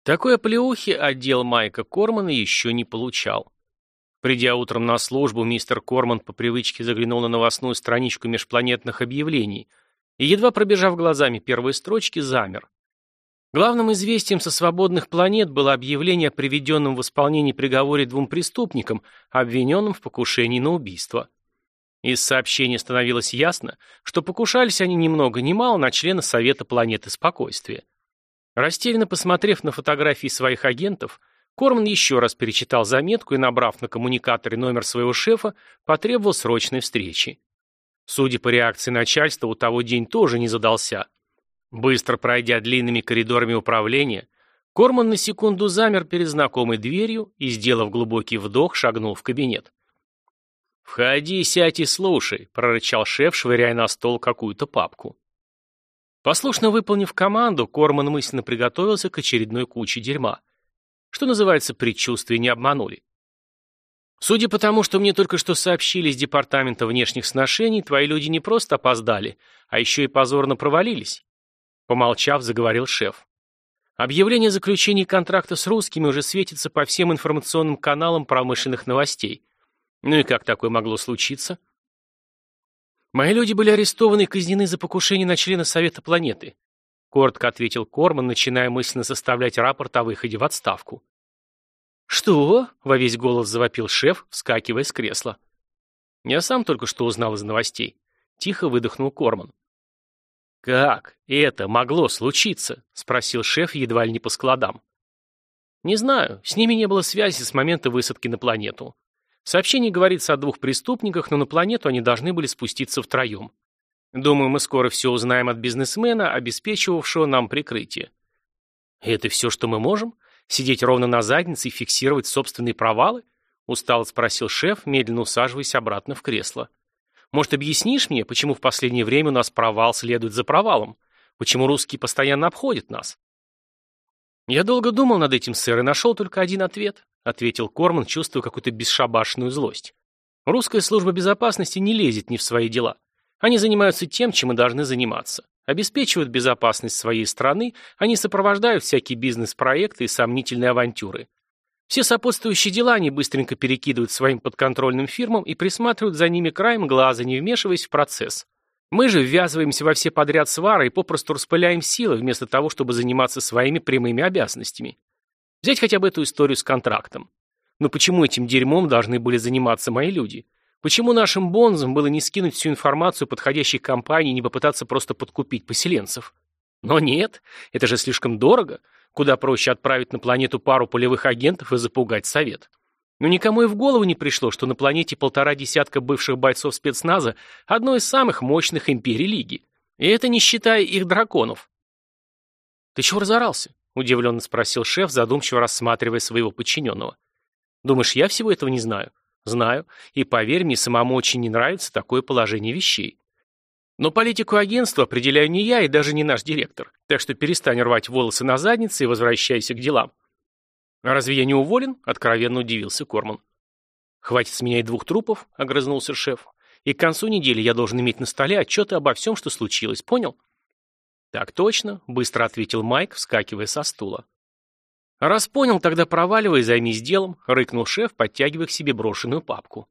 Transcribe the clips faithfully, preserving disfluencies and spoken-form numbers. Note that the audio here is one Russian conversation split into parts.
Такой оплеухи отдел Майка Кормана еще не получал. Придя утром на службу, мистер Корман по привычке заглянул на новостную страничку межпланетных объявлений и, едва пробежав глазами первые строчки, замер. Главным известием со свободных планет было объявление о приведенном в исполнение приговоре двум преступникам, обвиненным в покушении на убийство. Из сообщения становилось ясно, что покушались они ни много ни мало на члена Совета планеты Спокойствия. Растерянно посмотрев на фотографии своих агентов, Корман еще раз перечитал заметку и, набрав на коммуникаторе номер своего шефа, потребовал срочной встречи. Судя по реакции начальства, у того день тоже не задался. Быстро пройдя длинными коридорами управления, Корман на секунду замер перед знакомой дверью и, сделав глубокий вдох, шагнул в кабинет. «Входи, сядь и слушай», — прорычал шеф, швыряя на стол какую-то папку. Послушно выполнив команду, Корман мысленно приготовился к очередной куче дерьма. Что называется, предчувствия не обманули. «Судя по тому, что мне только что сообщили из Департамента внешних сношений, твои люди не просто опоздали, а еще и позорно провалились», — помолчав, заговорил шеф. «Объявление о заключении контракта с русскими уже светится по всем информационным каналам промышленных новостей. Ну и как такое могло случиться?» «Мои люди были арестованы и казнены за покушение на члена Совета планеты», — коротко ответил Корман, начиная мысленно составлять рапорт о выходе в отставку. «Что?» — во весь голос завопил шеф, вскакивая с кресла. «Я сам только что узнал из новостей», — тихо выдохнул Корман. «Как это могло случиться?» — спросил шеф едва ли не по складам. «Не знаю, с ними не было связи с момента высадки на планету. В сообщении говорится о двух преступниках, но на планету они должны были спуститься втроем. Думаю, мы скоро все узнаем от бизнесмена, обеспечивавшего нам прикрытие». «Это все, что мы можем? Сидеть ровно на заднице и фиксировать собственные провалы?» — устало спросил шеф, медленно усаживаясь обратно в кресло. «Может, объяснишь мне, почему в последнее время у нас провал следует за провалом? Почему русские постоянно обходят нас?» «Я долго думал над этим, сэр, и нашел только один ответ», — ответил Корман, чувствуя какую-то бесшабашную злость. «Русская служба безопасности не лезет ни в свои дела. Они занимаются тем, чем и должны заниматься. Обеспечивают безопасность своей страны, они сопровождают всякие бизнес-проекты и сомнительные авантюры. Все сопутствующие дела они быстренько перекидывают своим подконтрольным фирмам и присматривают за ними краем глаза, не вмешиваясь в процесс. Мы же ввязываемся во все подряд свары и попросту распыляем силы, вместо того, чтобы заниматься своими прямыми обязанностями. Взять хотя бы эту историю с контрактом. Но почему этим дерьмом должны были заниматься мои люди? Почему нашим бонзам было не скинуть всю информацию подходящей компании и не попытаться просто подкупить поселенцев? Но нет, это же слишком дорого. Куда проще отправить на планету пару полевых агентов и запугать совет. Но никому и в голову не пришло, что на планете полтора десятка бывших бойцов спецназа одной из самых мощных империй Лиги. И это не считая их драконов. «Ты чего разорался?» — удивленно спросил шеф, задумчиво рассматривая своего подчиненного. «Думаешь, я всего этого не знаю?» «Знаю. И поверь мне, самому очень не нравится такое положение вещей. Но политику агентства определяю не я и даже не наш директор. Так что перестань рвать волосы на заднице и возвращайся к делам». «А разве я не уволен?» — откровенно удивился Корман. «Хватит с меня и двух трупов», — огрызнулся шеф. «И к концу недели я должен иметь на столе отчеты обо всем, что случилось, понял?» «Так точно», — быстро ответил Майк, вскакивая со стула. «Раз понял, тогда проваливай и займись делом», — рыкнул шеф, подтягивая к себе брошенную папку.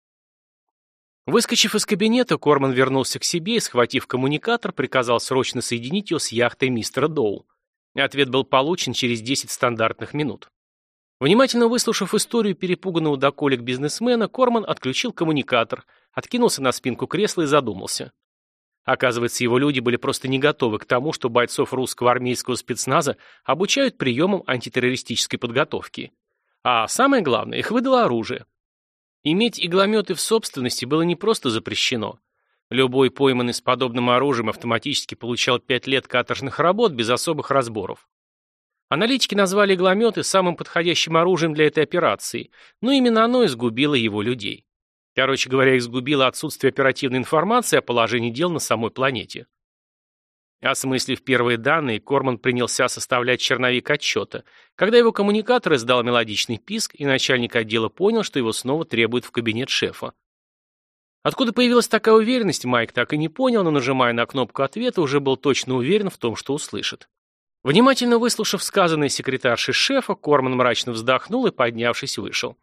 Выскочив из кабинета, Корман вернулся к себе и, схватив коммуникатор, приказал срочно соединить его с яхтой мистера Доу. Ответ был получен через десять стандартных минут. Внимательно выслушав историю перепуганного до колик бизнесмена, Корман отключил коммуникатор, откинулся на спинку кресла и задумался. Оказывается, его люди были просто не готовы к тому, что бойцов русского армейского спецназа обучают приемам антитеррористической подготовки. А самое главное, их выдало оружие. Иметь иглометы в собственности было не просто запрещено. Любой пойманный с подобным оружием автоматически получал пять лет каторжных работ без особых разборов. Аналитики назвали иглометы самым подходящим оружием для этой операции, но именно оно изгубило его людей. Короче говоря, их сгубило отсутствие оперативной информации о положении дел на самой планете. Осмыслив первые данные, Корман принялся составлять черновик отчета, когда его коммуникатор издал мелодичный писк, и начальник отдела понял, что его снова требуют в кабинет шефа. Откуда появилась такая уверенность, Майк так и не понял, но, нажимая на кнопку ответа, уже был точно уверен в том, что услышит. Внимательно выслушав сказанное секретаршей шефа, Корман мрачно вздохнул и, поднявшись, вышел.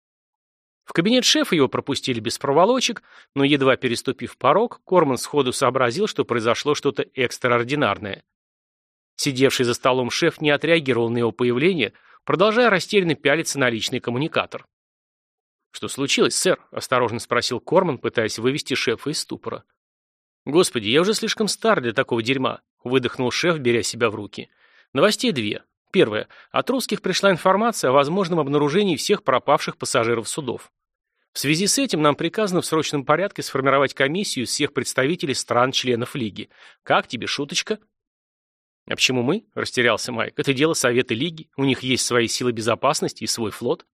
В кабинет шефа его пропустили без проволочек, но, едва переступив порог, Корман сходу сообразил, что произошло что-то экстраординарное. Сидевший за столом шеф не отреагировал на его появление, продолжая растерянно пялиться на личный коммуникатор. «Что случилось, сэр?» – осторожно спросил Корман, пытаясь вывести шефа из ступора. «Господи, я уже слишком стар для такого дерьма», – выдохнул шеф, беря себя в руки. «Новостей две. Первое. От русских пришла информация о возможном обнаружении всех пропавших пассажиров судов. В связи с этим нам приказано в срочном порядке сформировать комиссию из всех представителей стран-членов Лиги. Как тебе шуточка?» «А почему мы?» – растерялся Майк. «Это дело Совета Лиги. У них есть свои силы безопасности и свой флот».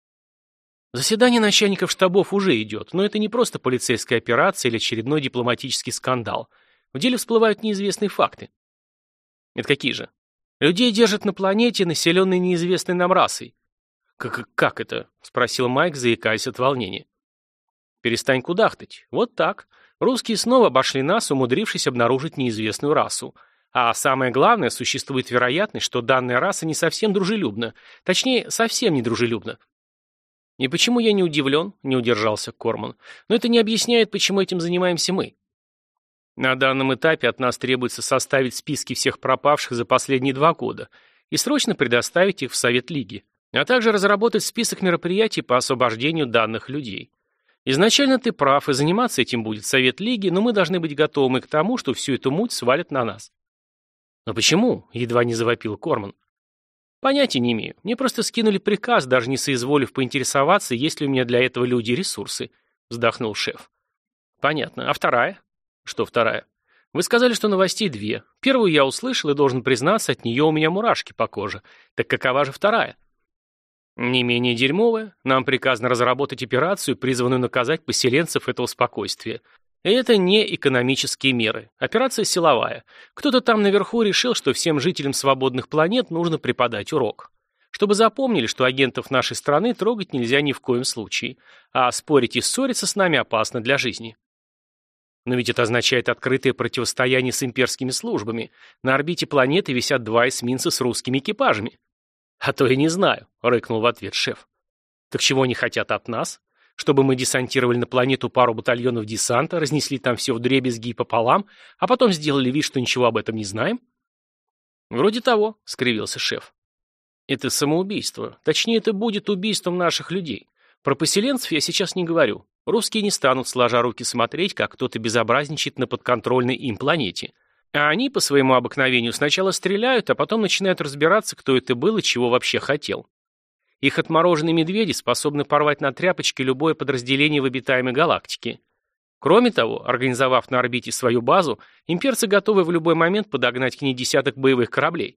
Заседание начальников штабов уже идет, но это не просто полицейская операция или очередной дипломатический скандал. В деле всплывают неизвестные факты. Это какие же? Людей держат на планете, населенной неизвестной нам расой. «Как, как это?» – спросил Майк, заикаясь от волнения. «Перестань кудахтать. Вот так. Русские снова обошли нас, умудрившись обнаружить неизвестную расу. А самое главное, существует вероятность, что данная раса не совсем дружелюбна. Точнее, совсем не дружелюбна». «И почему я не удивлен?» – не удержался Корман. «Но это не объясняет, почему этим занимаемся мы. На данном этапе от нас требуется составить списки всех пропавших за последние два года и срочно предоставить их в Совет Лиги, а также разработать список мероприятий по освобождению данных людей. Изначально ты прав, и заниматься этим будет Совет Лиги, но мы должны быть готовы к тому, что всю эту муть свалят на нас». «Но почему?» – едва не завопил Корман. «Понятия не имею. Мне просто скинули приказ, даже не соизволив поинтересоваться, есть ли у меня для этого люди и ресурсы», — вздохнул шеф. «Понятно. А вторая?» «Что вторая?» «Вы сказали, что новостей две. Первую я услышал и должен признаться, от нее у меня мурашки по коже. Так какова же вторая?» «Не менее дерьмовая. Нам приказано разработать операцию, призванную наказать поселенцев этого спокойствия. И это не экономические меры. Операция силовая. Кто-то там наверху решил, что всем жителям свободных планет нужно преподать урок. Чтобы запомнили, что агентов нашей страны трогать нельзя ни в коем случае. А спорить и ссориться с нами опасно для жизни». «Но ведь это означает открытое противостояние с имперскими службами. На орбите планеты висят два эсминца с русскими экипажами». «А то я не знаю», — рыкнул в ответ шеф. «Так чего они хотят от нас? Чтобы мы десантировали на планету пару батальонов десанта, разнесли там все вдребезги и пополам, а потом сделали вид, что ничего об этом не знаем?» «Вроде того», — скривился шеф. «Это самоубийство. Точнее, это будет убийством наших людей. Про поселенцев я сейчас не говорю. Русские не станут, сложа руки, смотреть, как кто-то безобразничает на подконтрольной им планете. А они, по своему обыкновению, сначала стреляют, а потом начинают разбираться, кто это был и чего вообще хотел. Их отмороженные медведи способны порвать на тряпочки любое подразделение в обитаемой галактике. Кроме того, организовав на орбите свою базу, имперцы готовы в любой момент подогнать к ней десяток боевых кораблей».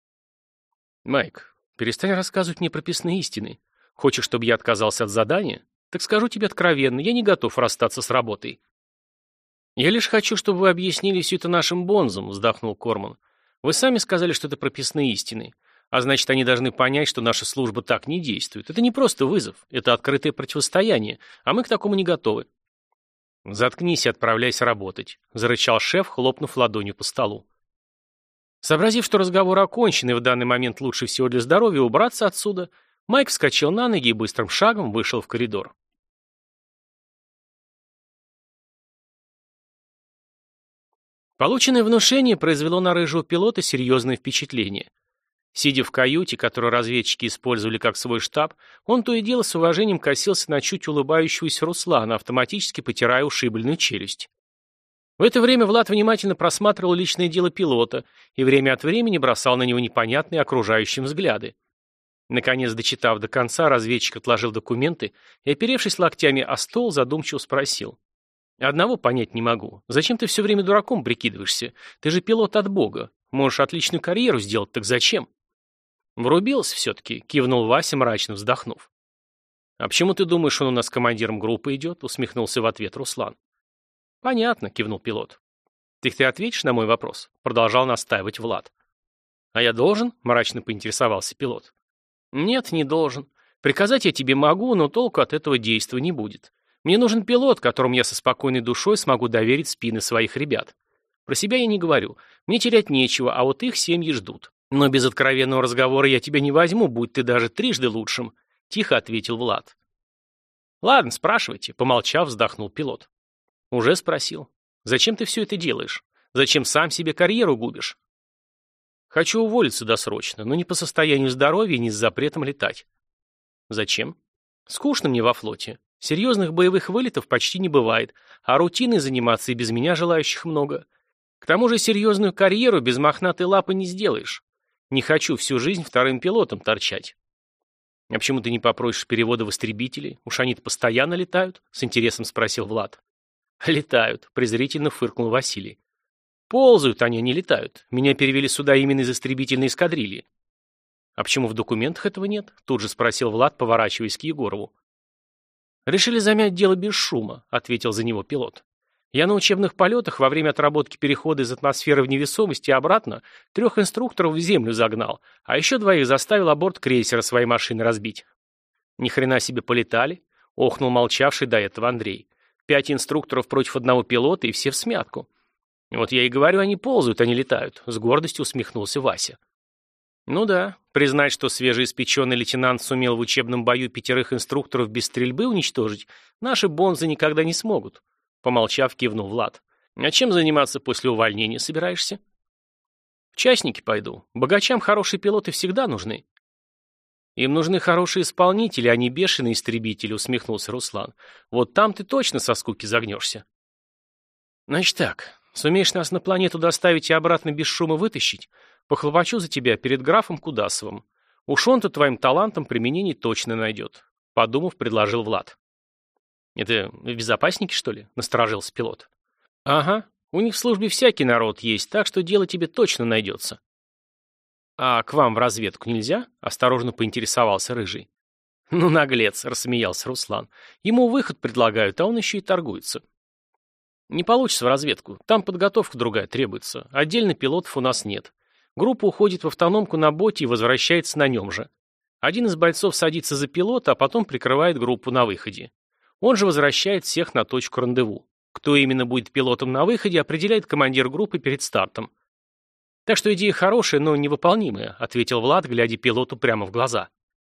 «Майк, перестань рассказывать мне прописные истины. Хочешь, чтобы я отказался от задания? Так скажу тебе откровенно, я не готов расстаться с работой». «Я лишь хочу, чтобы вы объяснили все это нашим бонзам», — вздохнул Корман. «Вы сами сказали, что это прописные истины. А значит, они должны понять, что наша служба так не действует. Это не просто вызов, это открытое противостояние, а мы к такому не готовы». «Заткнись и отправляйся работать», — зарычал шеф, хлопнув ладонью по столу. Сообразив, что разговор окончен и в данный момент лучше всего для здоровья убраться отсюда, Майк вскочил на ноги и быстрым шагом вышел в коридор. Полученное внушение произвело на рыжего пилота серьезное впечатление. Сидя в каюте, которую разведчики использовали как свой штаб, он то и дело с уважением косился на чуть улыбающегося Руслана, автоматически потирая ушибленную челюсть. В это время Влад внимательно просматривал личное дело пилота и время от времени бросал на него непонятные окружающим взгляды. Наконец, дочитав до конца, разведчик отложил документы и, оперевшись локтями о стол, задумчиво спросил. «Одного понять не могу. Зачем ты все время дураком прикидываешься? Ты же пилот от бога. Можешь отличную карьеру сделать, так зачем?» «Врубился все-таки», — кивнул Вася, мрачно вздохнув. «А почему ты думаешь, он у нас командиром группы идет?» — усмехнулся в ответ Руслан. «Понятно», — кивнул пилот. «Так ты ответишь на мой вопрос?» — продолжал настаивать Влад. «А я должен?» — мрачно поинтересовался пилот. «Нет, не должен. Приказать я тебе могу, но толку от этого действия не будет. Мне нужен пилот, которому я со спокойной душой смогу доверить спины своих ребят. Про себя я не говорю. Мне терять нечего, а вот их семьи ждут. Но без откровенного разговора я тебя не возьму, будь ты даже трижды лучшим, тихо ответил Влад. Ладно, спрашивайте, помолчав, вздохнул пилот. Уже спросил. Зачем ты все это делаешь? Зачем сам себе карьеру губишь? Хочу уволиться досрочно, но не по состоянию здоровья, ни с запретом летать. Зачем? Скучно мне во флоте. Серьезных боевых вылетов почти не бывает, а рутиной заниматься и без меня желающих много. К тому же серьезную карьеру без мохнатой лапы не сделаешь. Не хочу всю жизнь вторым пилотом торчать. А почему ты не попросишь перевода в истребители? Уж они-то постоянно летают? С интересом спросил Влад. Летают, презрительно фыркнул Василий. Ползают они, а не летают. Меня перевели сюда именно из истребительной эскадрильи. А почему в документах этого нет? Тут же спросил Влад, поворачиваясь к Егорову. Решили замять дело без шума, ответил за него пилот. Я на учебных полетах во время отработки перехода из атмосферы в невесомость и обратно трех инструкторов в землю загнал, а еще двоих заставил о борт крейсера своей машины разбить. Ни хрена себе полетали, охнул молчавший до этого Андрей. Пять инструкторов против одного пилота и все в смятку. Вот я и говорю, они ползают, а не летают, с гордостью усмехнулся Вася. Ну да, признать, что свежеиспеченный лейтенант сумел в учебном бою пятерых инструкторов без стрельбы уничтожить, наши бонзы никогда не смогут. Помолчав, кивнул Влад. А чем заниматься после увольнения собираешься? В частники пойду. Богачам хорошие пилоты всегда нужны. Им нужны хорошие исполнители, а не бешеные истребители, усмехнулся Руслан. Вот там ты точно со скуки загнешься. Значит так, сумеешь нас на планету доставить и обратно без шума вытащить, похлопочу за тебя перед графом Кудасовым. Уж он-то твоим талантом применение точно найдет. Подумав, предложил Влад. Это в безопасники, что ли? Насторожился пилот. Ага, у них в службе всякий народ есть, так что дело тебе точно найдется. А к вам в разведку нельзя? Осторожно поинтересовался Рыжий. Ну, наглец, рассмеялся Руслан. Ему выход предлагают, а он еще и торгуется. Не получится в разведку, там подготовка другая требуется. Отдельно пилотов у нас нет. Группа уходит в автономку на боте и возвращается на нем же. Один из бойцов садится за пилота, а потом прикрывает группу на выходе. Он же возвращает всех на точку рандеву. Кто именно будет пилотом на выходе, определяет командир группы перед стартом. Так что идея хорошая, но невыполнимая, ответил Влад, глядя пилоту прямо в глаза.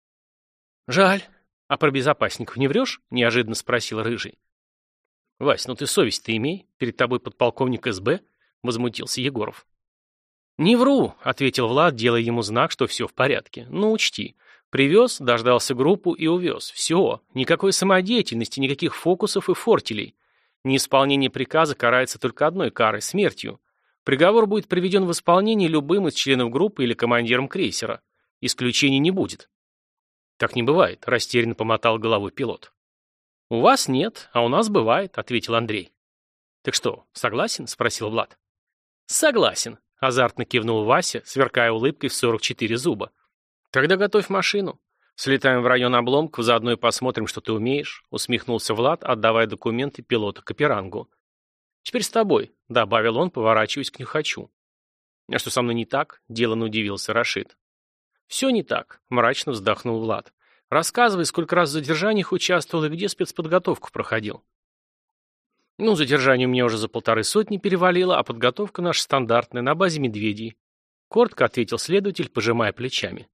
Жаль. А про безопасников не врешь? Неожиданно спросил Рыжий. Вась, ну ты совесть-то имей. Перед тобой подполковник эс бэ, возмутился Егоров. Не вру, ответил Влад, делая ему знак, что все в порядке. Ну учти. Привез, дождался группу и увез. Все. Никакой самодеятельности, никаких фокусов и фортелей. Неисполнение приказа карается только одной карой – смертью. Приговор будет приведен в исполнение любым из членов группы или командиром крейсера. Исключений не будет. Так не бывает, растерянно помотал головой пилот. У вас нет, а у нас бывает, ответил Андрей. Так что, согласен? Спросил Влад. Согласен, азартно кивнул Вася, сверкая улыбкой в сорок четыре зуба. Тогда готовь машину. Слетаем в район обломков, заодно и посмотрим, что ты умеешь, усмехнулся Влад, отдавая документы пилота Каперангу. Теперь с тобой, добавил он, поворачиваясь к Нюхачу. А что со мной не так? Деланно удивился Рашид. Все не так, мрачно вздохнул Влад. Рассказывай, сколько раз в задержаниях участвовал и где спецподготовку проходил. Ну, задержание у меня уже за полторы сотни перевалило, а подготовка наша стандартная, на базе медведей. Коротко ответил следователь, пожимая плечами.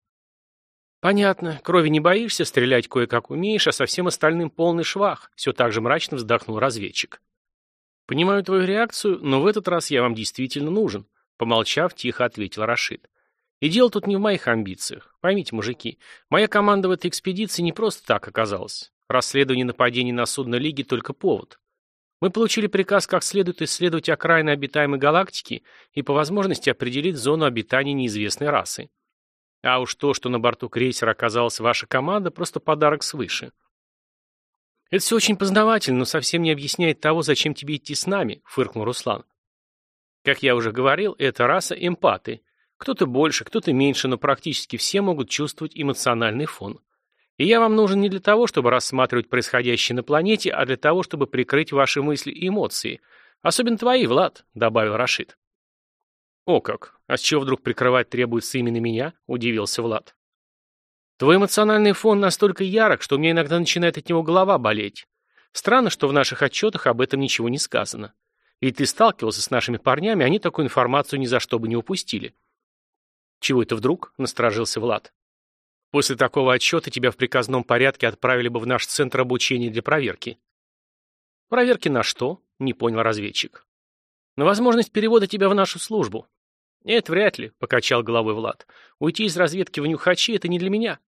Понятно, крови не боишься, стрелять кое-как умеешь, а со всем остальным полный швах, все так же мрачно вздохнул разведчик. Понимаю твою реакцию, но в этот раз я вам действительно нужен, помолчав, тихо ответил Рашид. И дело тут не в моих амбициях. Поймите, мужики, моя команда в этой экспедиции не просто так оказалась. Расследование нападений на судно Лиги только повод. Мы получили приказ как следует исследовать окраины обитаемой галактики и по возможности определить зону обитания неизвестной расы. А уж то, что на борту крейсера оказалась ваша команда, просто подарок свыше. Это все очень познавательно, но совсем не объясняет того, зачем тебе идти с нами, фыркнул Руслан. Как я уже говорил, это раса эмпаты. Кто-то больше, кто-то меньше, но практически все могут чувствовать эмоциональный фон. И я вам нужен не для того, чтобы рассматривать происходящее на планете, а для того, чтобы прикрыть ваши мысли и эмоции. Особенно твои, Влад, добавил Рашид. О как! А с чего вдруг прикрывать требуется именно меня? Удивился Влад. Твой эмоциональный фон настолько ярок, что у меня иногда начинает от него голова болеть. Странно, что в наших отчетах об этом ничего не сказано. Ведь ты сталкивался с нашими парнями, они такую информацию ни за что бы не упустили. Чего это вдруг? Насторожился Влад. После такого отчета тебя в приказном порядке отправили бы в наш центр обучения для проверки. Проверки на что? Не понял разведчик. На возможность перевода тебя в нашу службу. Это вряд ли, покачал головой Влад. Уйти из разведки в нюхачи — это не для меня.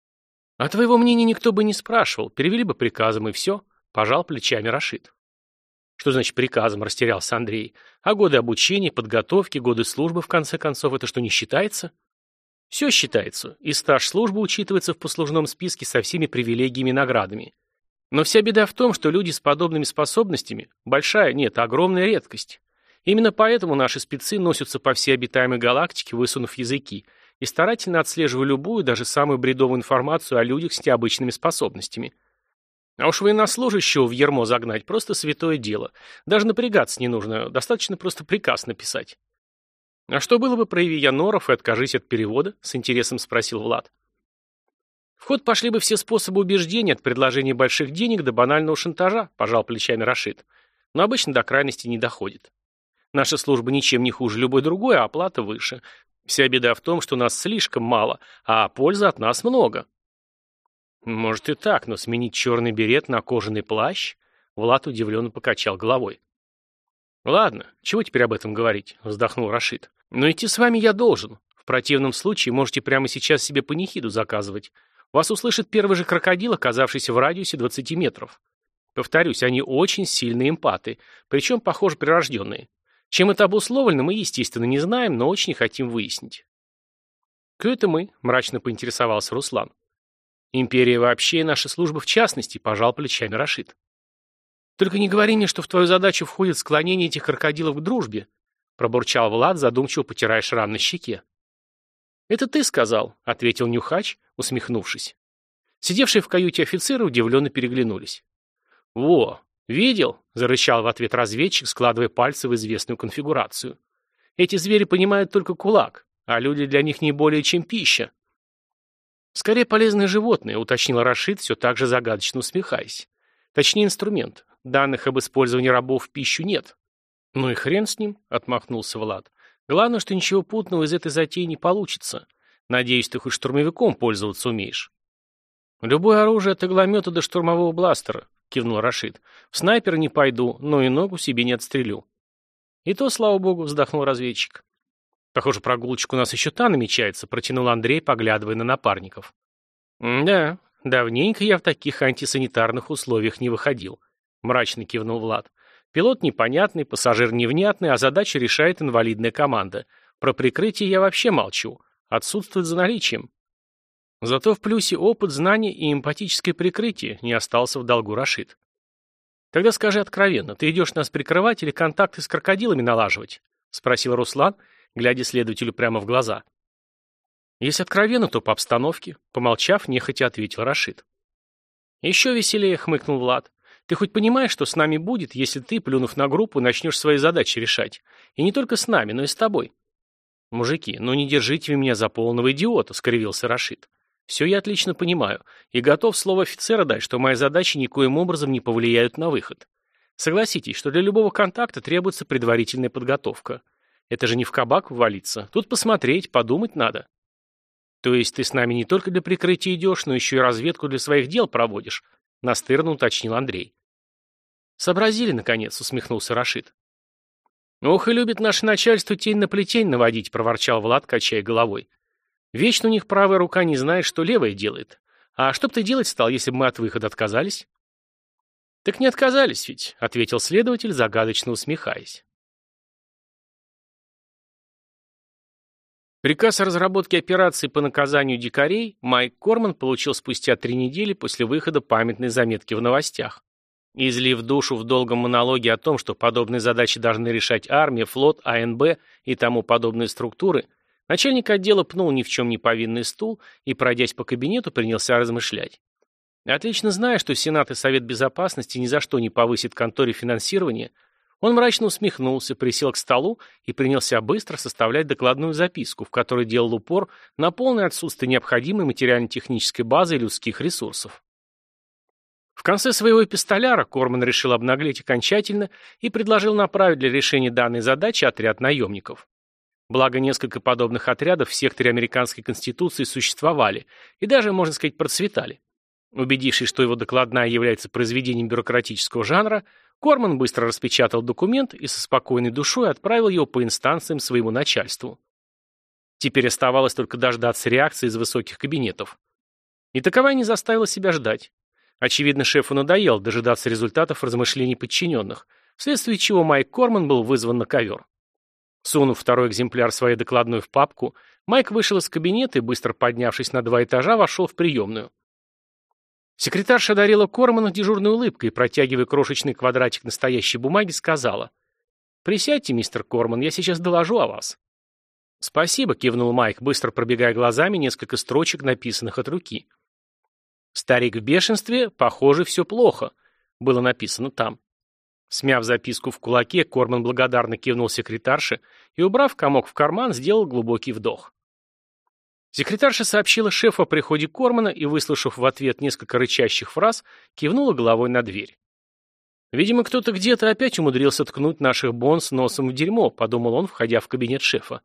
А твоего мнения никто бы не спрашивал. Перевели бы приказом и все. Пожал плечами Рашид. Что значит приказом, растерялся Андрей. А годы обучения, подготовки, годы службы, в конце концов, это что, не считается? Все считается, и стаж службы учитывается в послужном списке со всеми привилегиями и наградами. Но вся беда в том, что люди с подобными способностями – большая, нет, огромная редкость. Именно поэтому наши спецы носятся по всей обитаемой галактике, высунув языки, и старательно отслеживая любую, даже самую бредовую информацию о людях с необычными способностями. А уж военнослужащего в ярмо загнать – просто святое дело. Даже напрягаться не нужно, достаточно просто приказ написать. «А что было бы, прояви я норов и откажись от перевода?» — с интересом спросил Влад. «В ход пошли бы все способы убеждения, от предложения больших денег до банального шантажа», — пожал плечами Рашид. «Но обычно до крайности не доходит. Наша служба ничем не хуже любой другой, а оплата выше. Вся беда в том, что нас слишком мало, а пользы от нас много». «Может и так, но сменить черный берет на кожаный плащ?» — Влад удивленно покачал головой. «Ладно, чего теперь об этом говорить?» — вздохнул Рашид. «Но идти с вами я должен. В противном случае можете прямо сейчас себе панихиду заказывать. Вас услышит первый же крокодил, оказавшийся в радиусе двадцати метров. Повторюсь, они очень сильные эмпаты, причем, похоже, прирожденные. Чем это обусловлено, мы, естественно, не знаем, но очень хотим выяснить». «Кто это мы?» — мрачно поинтересовался Руслан. «Империя вообще и наша служба в частности», — пожал плечами Рашид. «Только не говори мне, что в твою задачу входит склонение этих крокодилов к дружбе», — пробурчал Влад, задумчиво потирая шрам на щеке. «Это ты сказал», — ответил Нюхач, усмехнувшись. Сидевшие в каюте офицеры удивленно переглянулись. «Во, видел?» — зарычал в ответ разведчик, складывая пальцы в известную конфигурацию. «Эти звери понимают только кулак, а люди для них не более чем пища». «Скорее полезные животные», — уточнил Рашид, все так же загадочно усмехаясь. «Точнее, инструмент. Данных об использовании рабов в пищу нет». «Ну и хрен с ним», — отмахнулся Влад. «Главное, что ничего путного из этой затеи не получится. Надеюсь, ты хоть штурмовиком пользоваться умеешь». «Любое оружие от игломета до штурмового бластера», — кивнул Рашид. «В снайпера не пойду, но и ногу себе не отстрелю». «И то, слава богу», — вздохнул разведчик. «Похоже, прогулочка у нас еще та намечается», — протянул Андрей, поглядывая на напарников. «Да, давненько я в таких антисанитарных условиях не выходил», — мрачно кивнул Влад. «Пилот непонятный, пассажир невнятный, а задачу решает инвалидная команда. Про прикрытие я вообще молчу. Отсутствует за наличием». Зато в плюсе опыт, знания и эмпатическое прикрытие, не остался в долгу Рашид. «Тогда скажи откровенно, ты идешь нас прикрывать или контакты с крокодилами налаживать?» — спросил Руслан, глядя следователю прямо в глаза. «Если откровенно, то по обстановке», — помолчав, нехотя ответил Рашид. «Еще веселее», — хмыкнул Влад. «Ты хоть понимаешь, что с нами будет, если ты, плюнув на группу, начнешь свои задачи решать? И не только с нами, но и с тобой». «Мужики, ну не держите вы меня за полного идиота», — скривился Рашид. «Все я отлично понимаю, и готов слово офицера дать, что мои задачи никоим образом не повлияют на выход. Согласитесь, что для любого контакта требуется предварительная подготовка. Это же не в кабак ввалиться. Тут посмотреть, подумать надо». «То есть ты с нами не только для прикрытия идешь, но еще и разведку для своих дел проводишь?» — настырно уточнил Андрей. «Сообразили, наконец», — усмехнулся Рашид. «Ох, и любит наше начальство тень на плетень наводить», — проворчал Влад, качая головой. «Вечно у них правая рука не знает, что левая делает. А что б ты делать стал, если бы мы от выхода отказались?» «Так не отказались ведь», — ответил следователь, загадочно усмехаясь. Приказ о разработке операции по наказанию дикарей Майк Корман получил спустя три недели после выхода памятной заметки в новостях. Излив душу в долгом монологе о том, что подобные задачи должны решать армия, флот, АНБ и тому подобные структуры, начальник отдела пнул ни в чем не повинный стул и, пройдясь по кабинету, принялся размышлять. Отлично зная, что Сенат и Совет Безопасности ни за что не повысит конторе финансирование, он мрачно усмехнулся, присел к столу и принялся быстро составлять докладную записку, в которой делал упор на полное отсутствие необходимой материально-технической базы и людских ресурсов. В конце своего эпистоляра Корман решил обнаглеть окончательно и предложил направить для решения данной задачи отряд наемников. Благо, несколько подобных отрядов в секторе американской конституции существовали и даже, можно сказать, процветали. Убедившись, что его докладная является произведением бюрократического жанра, Корман быстро распечатал документ и со спокойной душой отправил его по инстанциям своему начальству. Теперь оставалось только дождаться реакции из высоких кабинетов. И таковая не заставила себя ждать. Очевидно, шефу надоело дожидаться результатов размышлений подчиненных, вследствие чего Майк Корман был вызван на ковер. Сунув второй экземпляр своей докладной в папку, Майк вышел из кабинета и, быстро поднявшись на два этажа, вошел в приемную. Секретарша одарила Кормана дежурной улыбкой и, протягивая крошечный квадратик настоящей бумаги, сказала: «Присядьте, мистер Корман, я сейчас доложу о вас». «Спасибо», — кивнул Майк, быстро пробегая глазами несколько строчек, написанных от руки. «Старик в бешенстве, похоже, все плохо», — было написано там. Смяв записку в кулаке, Корман благодарно кивнул секретарше и, убрав комок в карман, сделал глубокий вдох. Секретарша сообщила шефу о приходе Кормана и, выслушав в ответ несколько рычащих фраз, кивнула головой на дверь. «Видимо, кто-то где-то опять умудрился ткнуть наших бонс носом в дерьмо», — подумал он, входя в кабинет шефа.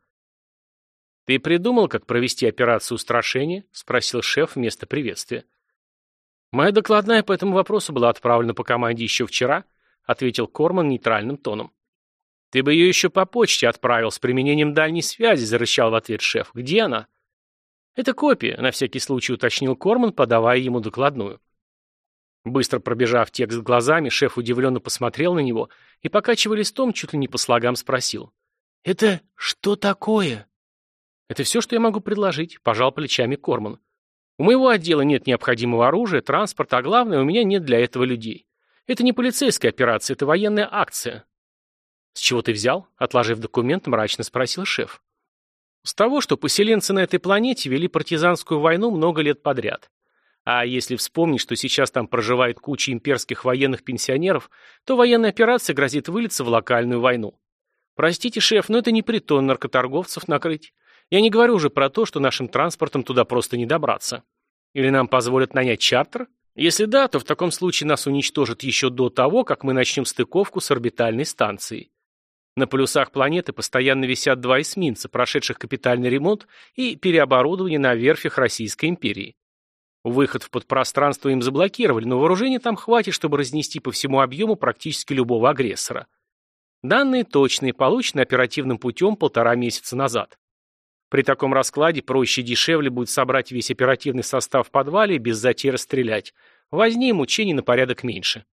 «Ты придумал, как провести операцию устрашения?» — спросил шеф вместо приветствия. «Моя докладная по этому вопросу была отправлена по команде еще вчера», — ответил Корман нейтральным тоном. «Ты бы ее еще по почте отправил с применением дальней связи», — зарычал в ответ шеф. «Где она?» «Это копия», — на всякий случай уточнил Корман, подавая ему докладную. Быстро пробежав текст глазами, шеф удивленно посмотрел на него и, покачивая листом, чуть ли не по слогам спросил: «Это что такое?» «Это все, что я могу предложить», — пожал плечами Корман. «У моего отдела нет необходимого оружия, транспорта, а главное, у меня нет для этого людей. Это не полицейская операция, это военная акция». «С чего ты взял?» — отложив документ, мрачно спросил шеф. «С того, что поселенцы на этой планете вели партизанскую войну много лет подряд. А если вспомнить, что сейчас там проживает куча имперских военных пенсионеров, то военная операция грозит вылиться в локальную войну. Простите, шеф, но это не притон наркоторговцев накрыть. Я не говорю уже про то, что нашим транспортом туда просто не добраться. Или нам позволят нанять чартер? Если да, то в таком случае нас уничтожат еще до того, как мы начнем стыковку с орбитальной станцией. На полюсах планеты постоянно висят два эсминца, прошедших капитальный ремонт и переоборудование на верфях Российской империи. Выход в подпространство им заблокировали, но вооружения там хватит, чтобы разнести по всему объему практически любого агрессора. Данные точные, получены оперативным путем полтора месяца назад. При таком раскладе проще и дешевле будет собрать весь оперативный состав в подвале и без затей расстрелять. Возни и мучений на порядок меньше.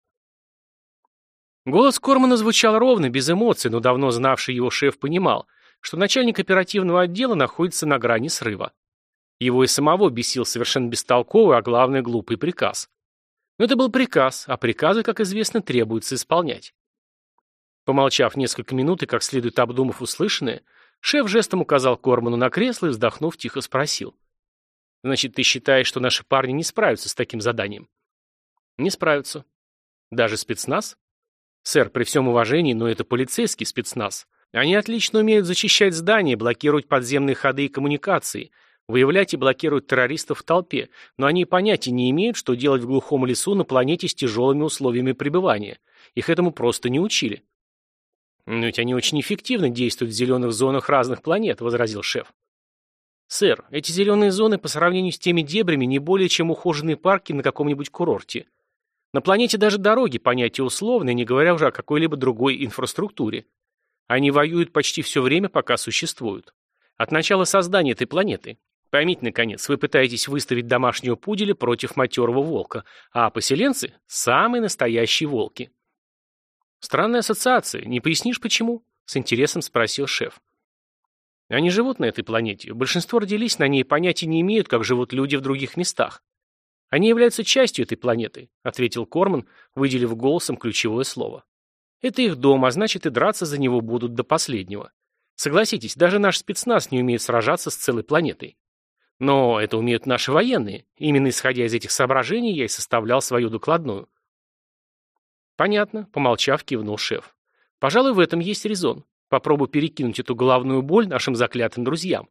Голос Кормана звучал ровно, без эмоций, но давно знавший его шеф понимал, что начальник оперативного отдела находится на грани срыва. Его и самого бесил совершенно бестолковый, а главное глупый приказ. Но это был приказ, а приказы, как известно, требуется исполнять. Помолчав несколько минут и как следует обдумав услышанное, шеф жестом указал Корману на кресло и, вздохнув, тихо спросил: «Значит, ты считаешь, что наши парни не справятся с таким заданием?» «Не справятся». «Даже спецназ?» «Сэр, при всем уважении, но это полицейский спецназ. Они отлично умеют зачищать здания, блокировать подземные ходы и коммуникации, выявлять и блокировать террористов в толпе, но они понятия не имеют, что делать в глухом лесу на планете с тяжелыми условиями пребывания. Их этому просто не учили». «Но ведь они очень эффективно действуют в зеленых зонах разных планет», — возразил шеф. «Сэр, эти зеленые зоны по сравнению с теми дебрями не более чем ухоженные парки на каком-нибудь курорте. На планете даже дороги понятие условное, не говоря уже о какой-либо другой инфраструктуре. Они воюют почти все время, пока существуют. От начала создания этой планеты. Поймите, наконец, вы пытаетесь выставить домашнего пуделя против матерого волка, а поселенцы – самые настоящие волки». «Странная ассоциация. Не пояснишь, почему?» — с интересом спросил шеф. «Они живут на этой планете. Большинство родились на ней и понятия не имеют, как живут люди в других местах. Они являются частью этой планеты», — ответил Корман, выделив голосом ключевое слово. «Это их дом, а значит и драться за него будут до последнего. Согласитесь, даже наш спецназ не умеет сражаться с целой планетой. Но это умеют наши военные. Именно исходя из этих соображений я и составлял свою докладную». «Понятно», — помолчав, кивнул шеф. «Пожалуй, в этом есть резон. Попробуй перекинуть эту головную боль нашим заклятым друзьям».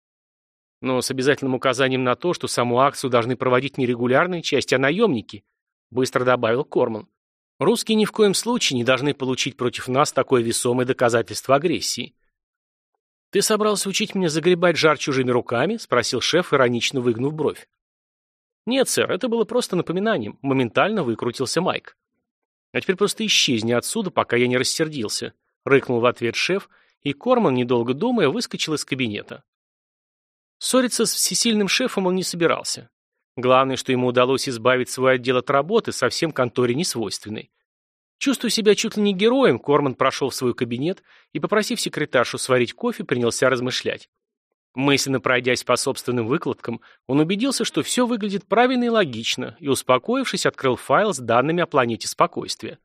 «Но с обязательным указанием на то, что саму акцию должны проводить не регулярные части, а наемники», — быстро добавил Корман. «Русские ни в коем случае не должны получить против нас такое весомое доказательство агрессии». «Ты собрался учить меня загребать жар чужими руками?» — спросил шеф, иронично выгнув бровь. «Нет, сэр, это было просто напоминанием», — моментально выкрутился Майк. «А теперь просто исчезни отсюда, пока я не рассердился», — рыкнул в ответ шеф, и Корман, недолго думая, выскочил из кабинета. Ссориться с всесильным шефом он не собирался. Главное, что ему удалось избавить свой отдел от работы, совсем конторе несвойственной. Чувствуя себя чуть ли не героем, Корман прошел в свой кабинет и, попросив секретаршу сварить кофе, принялся размышлять. Мысленно пройдясь по собственным выкладкам, он убедился, что все выглядит правильно и логично, и, успокоившись, открыл файл с данными о планете спокойствия.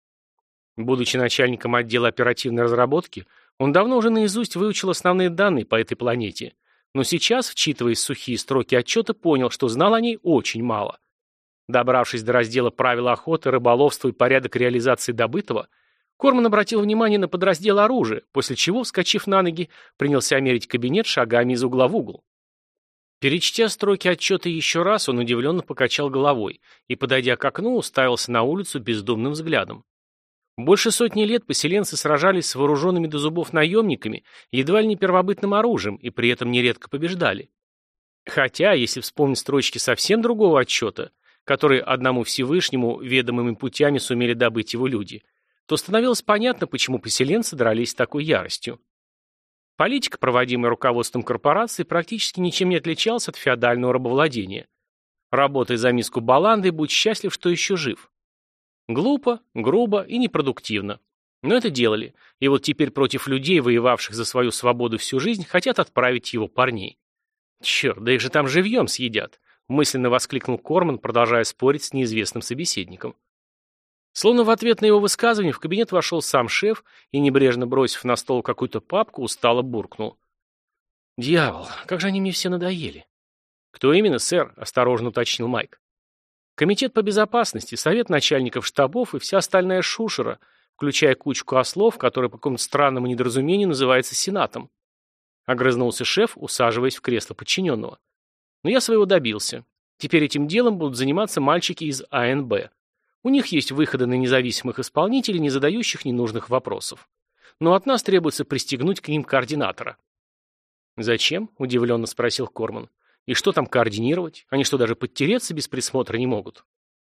Будучи начальником отдела оперативной разработки, он давно уже наизусть выучил основные данные по этой планете, но сейчас, вчитываясь в сухие строки отчета, понял, что знал о ней очень мало. Добравшись до раздела «Правила охоты, рыболовства и порядок реализации добытого», Корман обратил внимание на подраздел «Оружие», после чего, вскочив на ноги, принялся мерить кабинет шагами из угла в угол. Перечтя строки отчета еще раз, он удивленно покачал головой и, подойдя к окну, уставился на улицу бездумным взглядом. Больше сотни лет поселенцы сражались с вооруженными до зубов наемниками, едва ли не первобытным оружием, и при этом нередко побеждали. Хотя, если вспомнить строчки совсем другого отчета, которые одному Всевышнему ведомыми путями сумели добыть его люди, то становилось понятно, почему поселенцы дрались с такой яростью. Политика, проводимая руководством корпорации, практически ничем не отличалась от феодального рабовладения. Работай за миску баланды и будь счастлив, что еще жив. Глупо, грубо и непродуктивно. Но это делали, и вот теперь против людей, воевавших за свою свободу всю жизнь, хотят отправить его парней. Черт, да их же там живьем съедят, мысленно воскликнул Корман, продолжая спорить с неизвестным собеседником. Словно в ответ на его высказывание в кабинет вошел сам шеф и, небрежно бросив на стол какую-то папку, устало буркнул. «Дьявол, как же они мне все надоели!» «Кто именно, сэр?» – осторожно уточнил Майк. «Комитет по безопасности, совет начальников штабов и вся остальная шушера, включая кучку ослов, которая по какому-то странному недоразумению называется Сенатом». Огрызнулся шеф, усаживаясь в кресло подчиненного. «Но я своего добился. Теперь этим делом будут заниматься мальчики из А Н Б. У них есть выходы на независимых исполнителей, не задающих ненужных вопросов. Но от нас требуется пристегнуть к ним координатора». «Зачем?» – удивленно спросил Корман. «И что там координировать? Они что, даже подтереться без присмотра не могут?»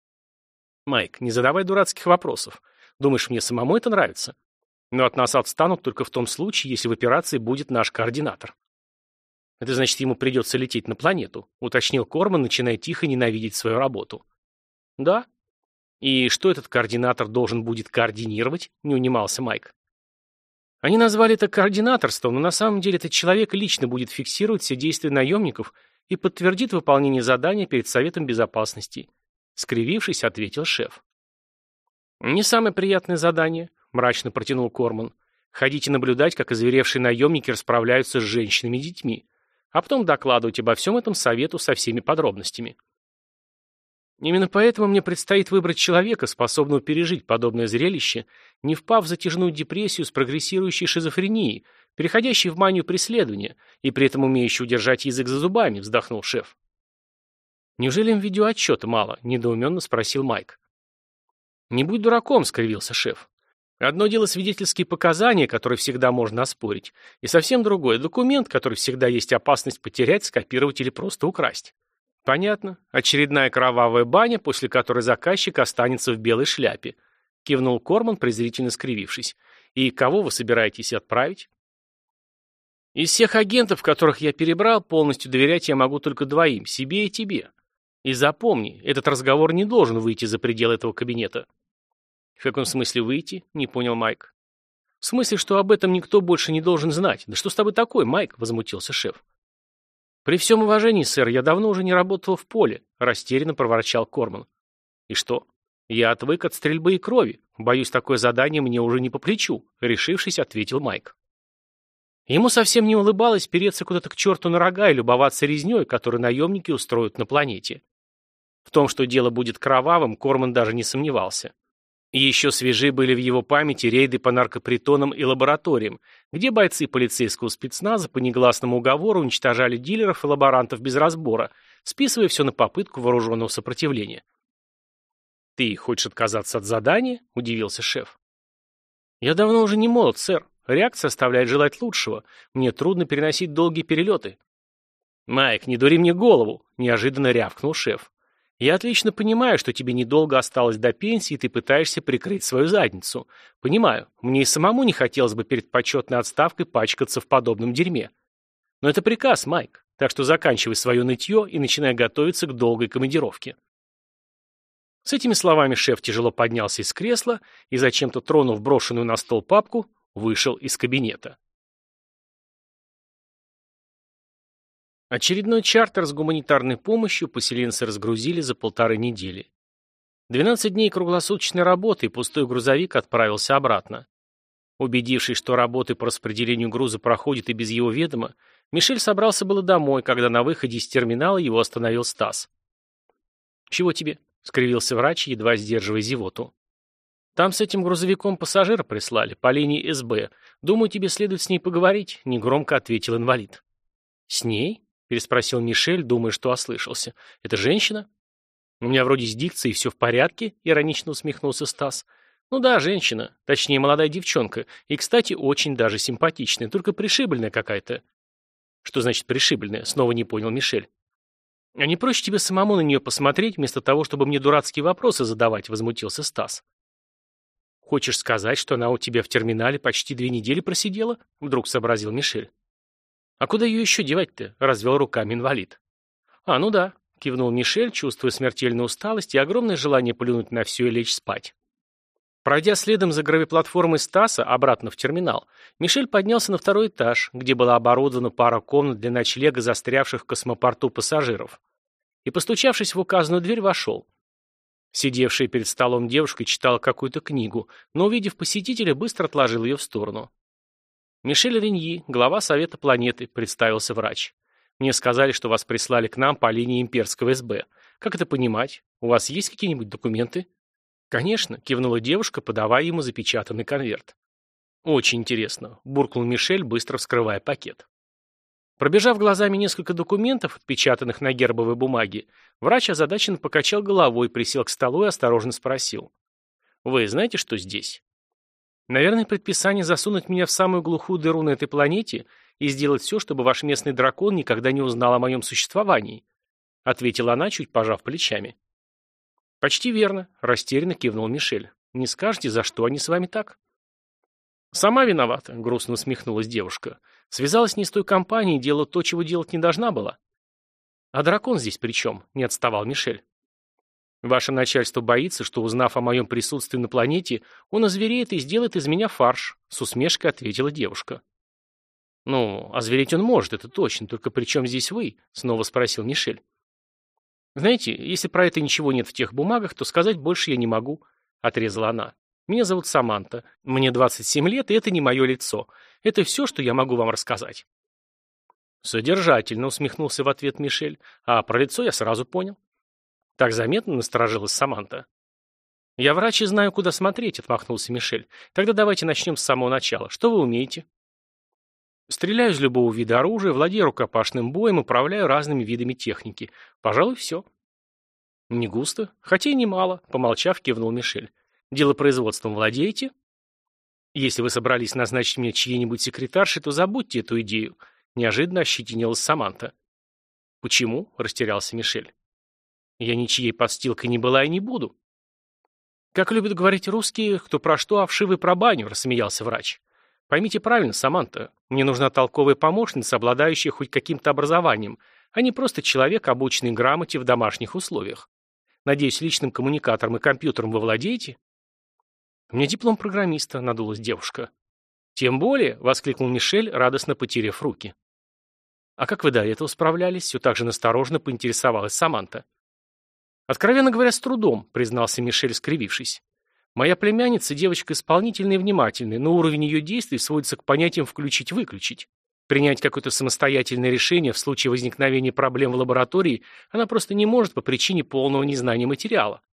«Майк, не задавай дурацких вопросов. Думаешь, мне самому это нравится? Но от нас отстанут только в том случае, если в операции будет наш координатор». «Это значит, ему придется лететь на планету», – уточнил Корман, начиная тихо ненавидеть свою работу. «Да. И что этот координатор должен будет координировать?» – не унимался Майк. «Они назвали это координаторством, но на самом деле этот человек лично будет фиксировать все действия наемников и подтвердит выполнение задания перед Советом Безопасности», — скривившись, ответил шеф. «Не самое приятное задание», — мрачно протянул Корман. «Ходите наблюдать, как озверевшие наемники расправляются с женщинами и детьми, а потом докладывать обо всем этом Совету со всеми подробностями». «Именно поэтому мне предстоит выбрать человека, способного пережить подобное зрелище, не впав в затяжную депрессию с прогрессирующей шизофренией, переходящей в манию преследования, и при этом умеющий удержать язык за зубами», — вздохнул шеф. «Неужели им видеоотчета мало?» — недоуменно спросил Майк. «Не будь дураком», — скривился шеф. «Одно дело свидетельские показания, которые всегда можно оспорить, и совсем другое — документ, который всегда есть опасность потерять, скопировать или просто украсть». «Понятно. Очередная кровавая баня, после которой заказчик останется в белой шляпе», — кивнул Корман, презрительно скривившись. «И кого вы собираетесь отправить?» «Из всех агентов, которых я перебрал, полностью доверять я могу только двоим — себе и тебе. И запомни, этот разговор не должен выйти за пределы этого кабинета». «В каком смысле выйти?» — не понял Майк. «В смысле, что об этом никто больше не должен знать. Да что с тобой такое, Майк?» — возмутился шеф. «При всем уважении, сэр, я давно уже не работал в поле», — растерянно проворчал Корман. «И что? Я отвык от стрельбы и крови. Боюсь, такое задание мне уже не по плечу», — решившись, ответил Майк. Ему совсем не улыбалось переться куда-то к черту на рога и любоваться резней, которую наемники устроят на планете. В том, что дело будет кровавым, Корман даже не сомневался. И еще свежи были в его памяти рейды по наркопритонам и лабораториям, где бойцы полицейского спецназа по негласному уговору уничтожали дилеров и лаборантов без разбора, списывая все на попытку вооруженного сопротивления. «Ты хочешь отказаться от задания?» – удивился шеф. «Я давно уже не молод, сэр. Реакция оставляет желать лучшего. Мне трудно переносить долгие перелеты». «Майк, не дури мне голову», — неожиданно рявкнул шеф. «Я отлично понимаю, что тебе недолго осталось до пенсии, и ты пытаешься прикрыть свою задницу. Понимаю, мне и самому не хотелось бы перед почетной отставкой пачкаться в подобном дерьме. Но это приказ, Майк, так что заканчивай свое нытье и начинай готовиться к долгой командировке». С этими словами шеф тяжело поднялся из кресла и, зачем-то тронув брошенную на стол папку, вышел из кабинета. Очередной чартер с гуманитарной помощью поселенцы разгрузили за полторы недели. двенадцать дней круглосуточной работы, и пустой грузовик отправился обратно. Убедившись, что работы по распределению груза проходят и без его ведома, Мишель собрался было домой, когда на выходе из терминала его остановил Стас. «Чего тебе?» — скривился врач, едва сдерживая зевоту. «Там с этим грузовиком пассажира прислали, по линии эс бэ. Думаю, тебе следует с ней поговорить», — негромко ответил инвалид. «С ней?» — переспросил Мишель, думая, что ослышался. «Это женщина?» «У меня вроде с дикцией все в порядке», — иронично усмехнулся Стас. «Ну да, женщина. Точнее, молодая девчонка. И, кстати, очень даже симпатичная, только пришибленная какая-то». «Что значит пришибленная?» — снова не понял Мишель. «А не проще тебе самому на нее посмотреть, вместо того, чтобы мне дурацкие вопросы задавать?» — возмутился Стас. «Хочешь сказать, что она у тебя в терминале почти две недели просидела?» — вдруг сообразил Мишель. «А куда ее еще девать-то?» — развел руками инвалид. «А, ну да», — кивнул Мишель, чувствуя смертельную усталость и огромное желание плюнуть на все и лечь спать. Пройдя следом за гравиплатформой Стаса обратно в терминал, Мишель поднялся на второй этаж, где была оборудована пара комнат для ночлега застрявших в космопорту пассажиров, и, постучавшись в указанную дверь, вошел. Сидевшая перед столом девушка читала какую-то книгу, но, увидев посетителя, быстро отложил ее в сторону. «Мишель Реньи, глава Совета планеты», — представился врач. «Мне сказали, что вас прислали к нам по линии имперского эс бэ. Как это понимать? У вас есть какие-нибудь документы?» «Конечно», — кивнула девушка, подавая ему запечатанный конверт. «Очень интересно», — буркнул Мишель, быстро вскрывая пакет. Пробежав глазами несколько документов, отпечатанных на гербовой бумаге, врач озадаченно покачал головой, присел к столу и осторожно спросил. «Вы знаете, что здесь?» «Наверное, предписание засунуть меня в самую глухую дыру на этой планете и сделать все, чтобы ваш местный дракон никогда не узнал о моем существовании», — ответила она, чуть пожав плечами. «Почти верно», — растерянно кивнул Мишель. «Не скажете, за что они с вами так?» «Сама виновата», — грустно усмехнулась девушка. «Связалась не с той компанией и делала то, чего делать не должна была». «А дракон здесь при чем?» — не отставал Мишель. «Ваше начальство боится, что, узнав о моем присутствии на планете, он озвереет и сделает из меня фарш», — с усмешкой ответила девушка. «Ну, озвереть он может, это точно, только при чем здесь вы?» — снова спросил Мишель. «Знаете, если про это ничего нет в тех бумагах, то сказать больше я не могу», — отрезала она. «Меня зовут Саманта. Мне двадцать семь лет, и это не мое лицо. Это все, что я могу вам рассказать». «Содержательно», — усмехнулся в ответ Мишель. «А про лицо я сразу понял». «Так заметно?» — насторожилась Саманта. «Я врач и знаю, куда смотреть», — отмахнулся Мишель. «Тогда давайте начнем с самого начала. Что вы умеете?» «Стреляю из любого вида оружия, владею рукопашным боем, управляю разными видами техники. Пожалуй, все». «Не густо, хотя и немало», — помолчав, кивнул Мишель. «Делопроизводством владеете?» «Если вы собрались назначить мне чьей-нибудь секретаршей, то забудьте эту идею», — неожиданно ощетинилась Саманта. «Почему?» — растерялся Мишель. «Я ничьей подстилкой не была и не буду». «Как любят говорить русские, кто про что, а вшивый про баню», — рассмеялся врач. «Поймите правильно, Саманта, мне нужна толковая помощница, обладающая хоть каким-то образованием, а не просто человек, обученный грамоте в домашних условиях. Надеюсь, личным коммуникатором и компьютером вы владеете?» «У меня диплом программиста», — надулась девушка. «Тем более», — воскликнул Мишель, радостно потеряв руки. «А как вы до этого справлялись?» — все так же настороженно поинтересовалась Саманта. «Откровенно говоря, с трудом», — признался Мишель, скривившись. «Моя племянница — девочка исполнительная и внимательная, но уровень ее действий сводится к понятиям «включить-выключить». Принять какое-то самостоятельное решение в случае возникновения проблем в лаборатории она просто не может по причине полного незнания материала».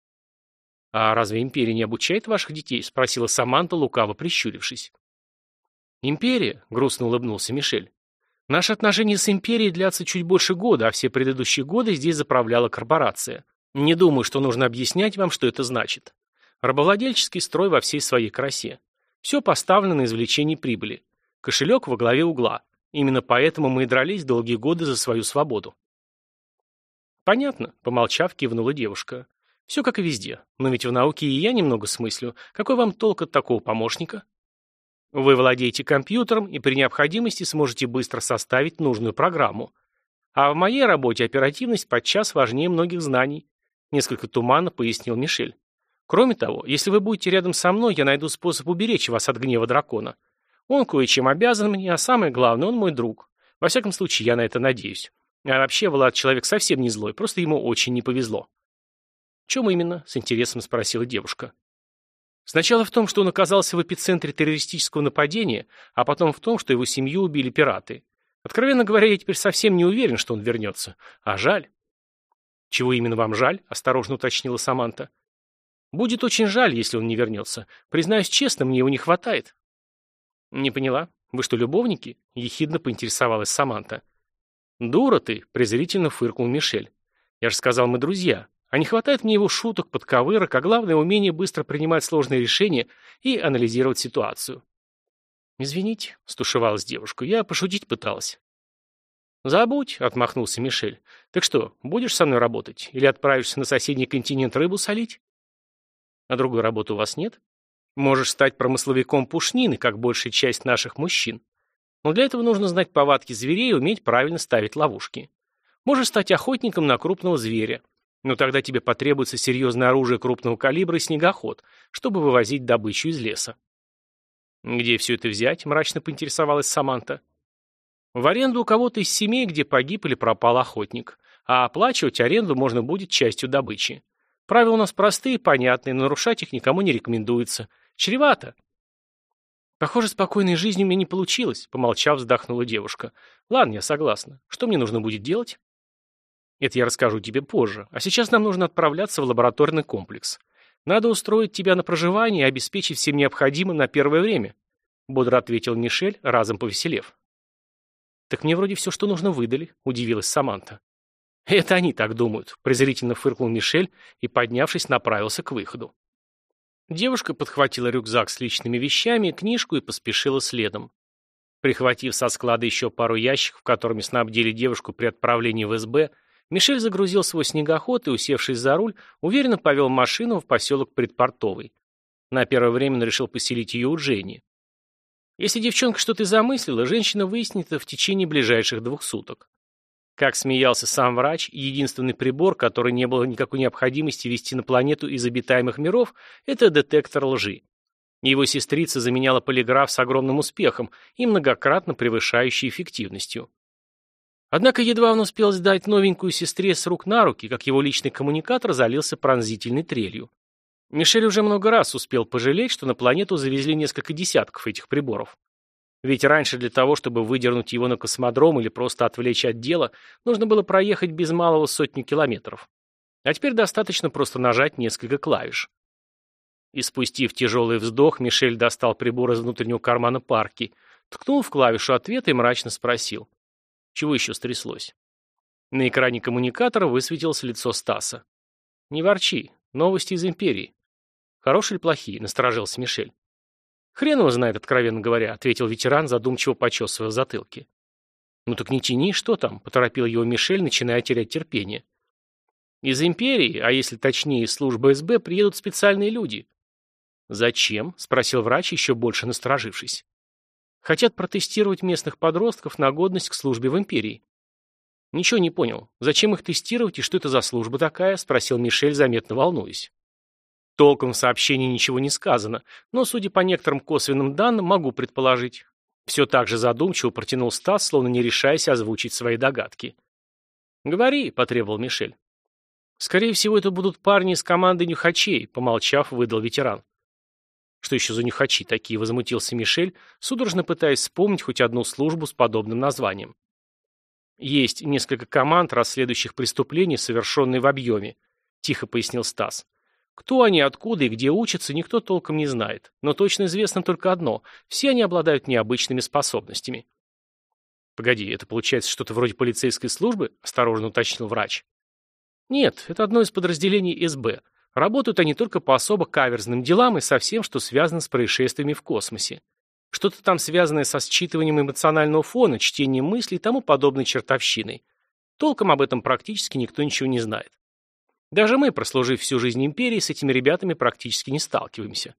«А разве Империя не обучает ваших детей?» — спросила Саманта, лукаво прищурившись. «Империя?» — грустно улыбнулся Мишель. «Наши отношения с Империей длятся чуть больше года, а все предыдущие годы здесь заправляла корпорация. Не думаю, что нужно объяснять вам, что это значит. Рабовладельческий строй во всей своей красе. Все поставлено на извлечение прибыли. Кошелек во главе угла. Именно поэтому мы и дрались долгие годы за свою свободу. Понятно, помолчав, кивнула девушка. Все как и везде. Но ведь в науке и я немного смыслю. Какой вам толк от такого помощника? Вы владеете компьютером и при необходимости сможете быстро составить нужную программу. А в моей работе оперативность подчас важнее многих знаний. Несколько туманно пояснил Мишель. Кроме того, если вы будете рядом со мной, я найду способ уберечь вас от гнева дракона. Он кое-чем обязан мне, а самое главное, он мой друг. Во всяком случае, я на это надеюсь. А вообще, Влад человек совсем не злой, просто ему очень не повезло. В чем именно? С интересом спросила девушка. Сначала в том, что он оказался в эпицентре террористического нападения, а потом в том, что его семью убили пираты. Откровенно говоря, я теперь совсем не уверен, что он вернется. А жаль. Чего именно вам жаль? Осторожно уточнила Саманта. Будет очень жаль, если он не вернется. Признаюсь честно, мне его не хватает. Не поняла. Вы что, любовники? Ехидно поинтересовалась Саманта. Дура ты, презрительно фыркнул Мишель. Я же сказал, мы друзья. А не хватает мне его шуток, подковырок, а главное умение быстро принимать сложные решения и анализировать ситуацию. Извините, стушевалась девушка, я пошутить пыталась. Забудь, отмахнулся Мишель. Так что, будешь со мной работать? Или отправишься на соседний континент рыбу солить? А другой работы у вас нет? Можешь стать промысловиком пушнины, как большая часть наших мужчин. Но для этого нужно знать повадки зверей и уметь правильно ставить ловушки. Можешь стать охотником на крупного зверя. Но тогда тебе потребуется серьезное оружие крупного калибра и снегоход, чтобы вывозить добычу из леса. «Где все это взять?» – мрачно поинтересовалась Саманта. «В аренду у кого-то из семей, где погиб или пропал охотник. А оплачивать аренду можно будет частью добычи. Правила у нас простые и понятные, но нарушать их никому не рекомендуется. Чревато». «Похоже, спокойной жизни у меня не получилось», – помолчав, вздохнула девушка. «Ладно, я согласна. Что мне нужно будет делать?» «Это я расскажу тебе позже. А сейчас нам нужно отправляться в лабораторный комплекс. Надо устроить тебя на проживание и обеспечить всем необходимым на первое время», – бодро ответил Мишель, разом повеселев. «Так мне вроде все, что нужно, выдали», – удивилась Саманта. «Это они так думают», – презрительно фыркнул Мишель и, поднявшись, направился к выходу. Девушка подхватила рюкзак с личными вещами, книжку и поспешила следом. Прихватив со склада еще пару ящиков, которыми снабдили девушку при отправлении в эс бэ, Мишель загрузил свой снегоход и, усевшись за руль, уверенно повел машину в поселок Предпортовый. На первое время он решил поселить ее у Дженни. Если девчонка что-то замыслила, женщина выяснит это в течение ближайших двух суток. Как смеялся сам врач, единственный прибор, который не было никакой необходимости везти на планету из обитаемых миров, это детектор лжи. Его сестрица заменяла полиграф с огромным успехом и многократно превышающей эффективностью. Однако едва он успел сдать новенькую сестре с рук на руки, как его личный коммуникатор залился пронзительной трелью. Мишель уже много раз успел пожалеть, что на планету завезли несколько десятков этих приборов. Ведь раньше для того, чтобы выдернуть его на космодром или просто отвлечь от дела, нужно было проехать без малого сотню километров. А теперь достаточно просто нажать несколько клавиш. И спустив тяжелый вздох, Мишель достал прибор из внутреннего кармана парки, ткнул в клавишу ответа и мрачно спросил. Чего еще стряслось? На экране коммуникатора высветилось лицо Стаса. «Не ворчи. Новости из Империи». «Хорошие или плохие?» — насторожился Мишель. «Хрен его знает, откровенно говоря», — ответил ветеран, задумчиво почесывая в затылке. «Ну так не тяни, что там?» — поторопил его Мишель, начиная терять терпение. «Из Империи, а если точнее из службы эс бэ, приедут специальные люди». «Зачем?» — спросил врач, еще больше насторожившись. «Хотят протестировать местных подростков на годность к службе в Империи». «Ничего не понял. Зачем их тестировать и что это за служба такая?» — спросил Мишель, заметно волнуясь. Толком в сообщении ничего не сказано, но, судя по некоторым косвенным данным, могу предположить. Все так же задумчиво протянул Стас, словно не решаясь озвучить свои догадки. «Говори», — потребовал Мишель. «Скорее всего, это будут парни из команды нюхачей», — помолчав, выдал ветеран. «Что еще за нюхачи такие?» — возмутился Мишель, судорожно пытаясь вспомнить хоть одну службу с подобным названием. «Есть несколько команд, расследующих преступления, совершенные в объеме», — тихо пояснил Стас. «Кто они, откуда и где учатся, никто толком не знает. Но точно известно только одно — все они обладают необычными способностями». «Погоди, это получается что-то вроде полицейской службы?» — осторожно уточнил врач. «Нет, это одно из подразделений эс бэ», — Работают они только по особо каверзным делам и со всем, что связано с происшествиями в космосе. Что-то там связанное со считыванием эмоционального фона, чтением мыслей и тому подобной чертовщиной. Толком об этом практически никто ничего не знает. Даже мы, прослужив всю жизнь империи, с этими ребятами практически не сталкиваемся.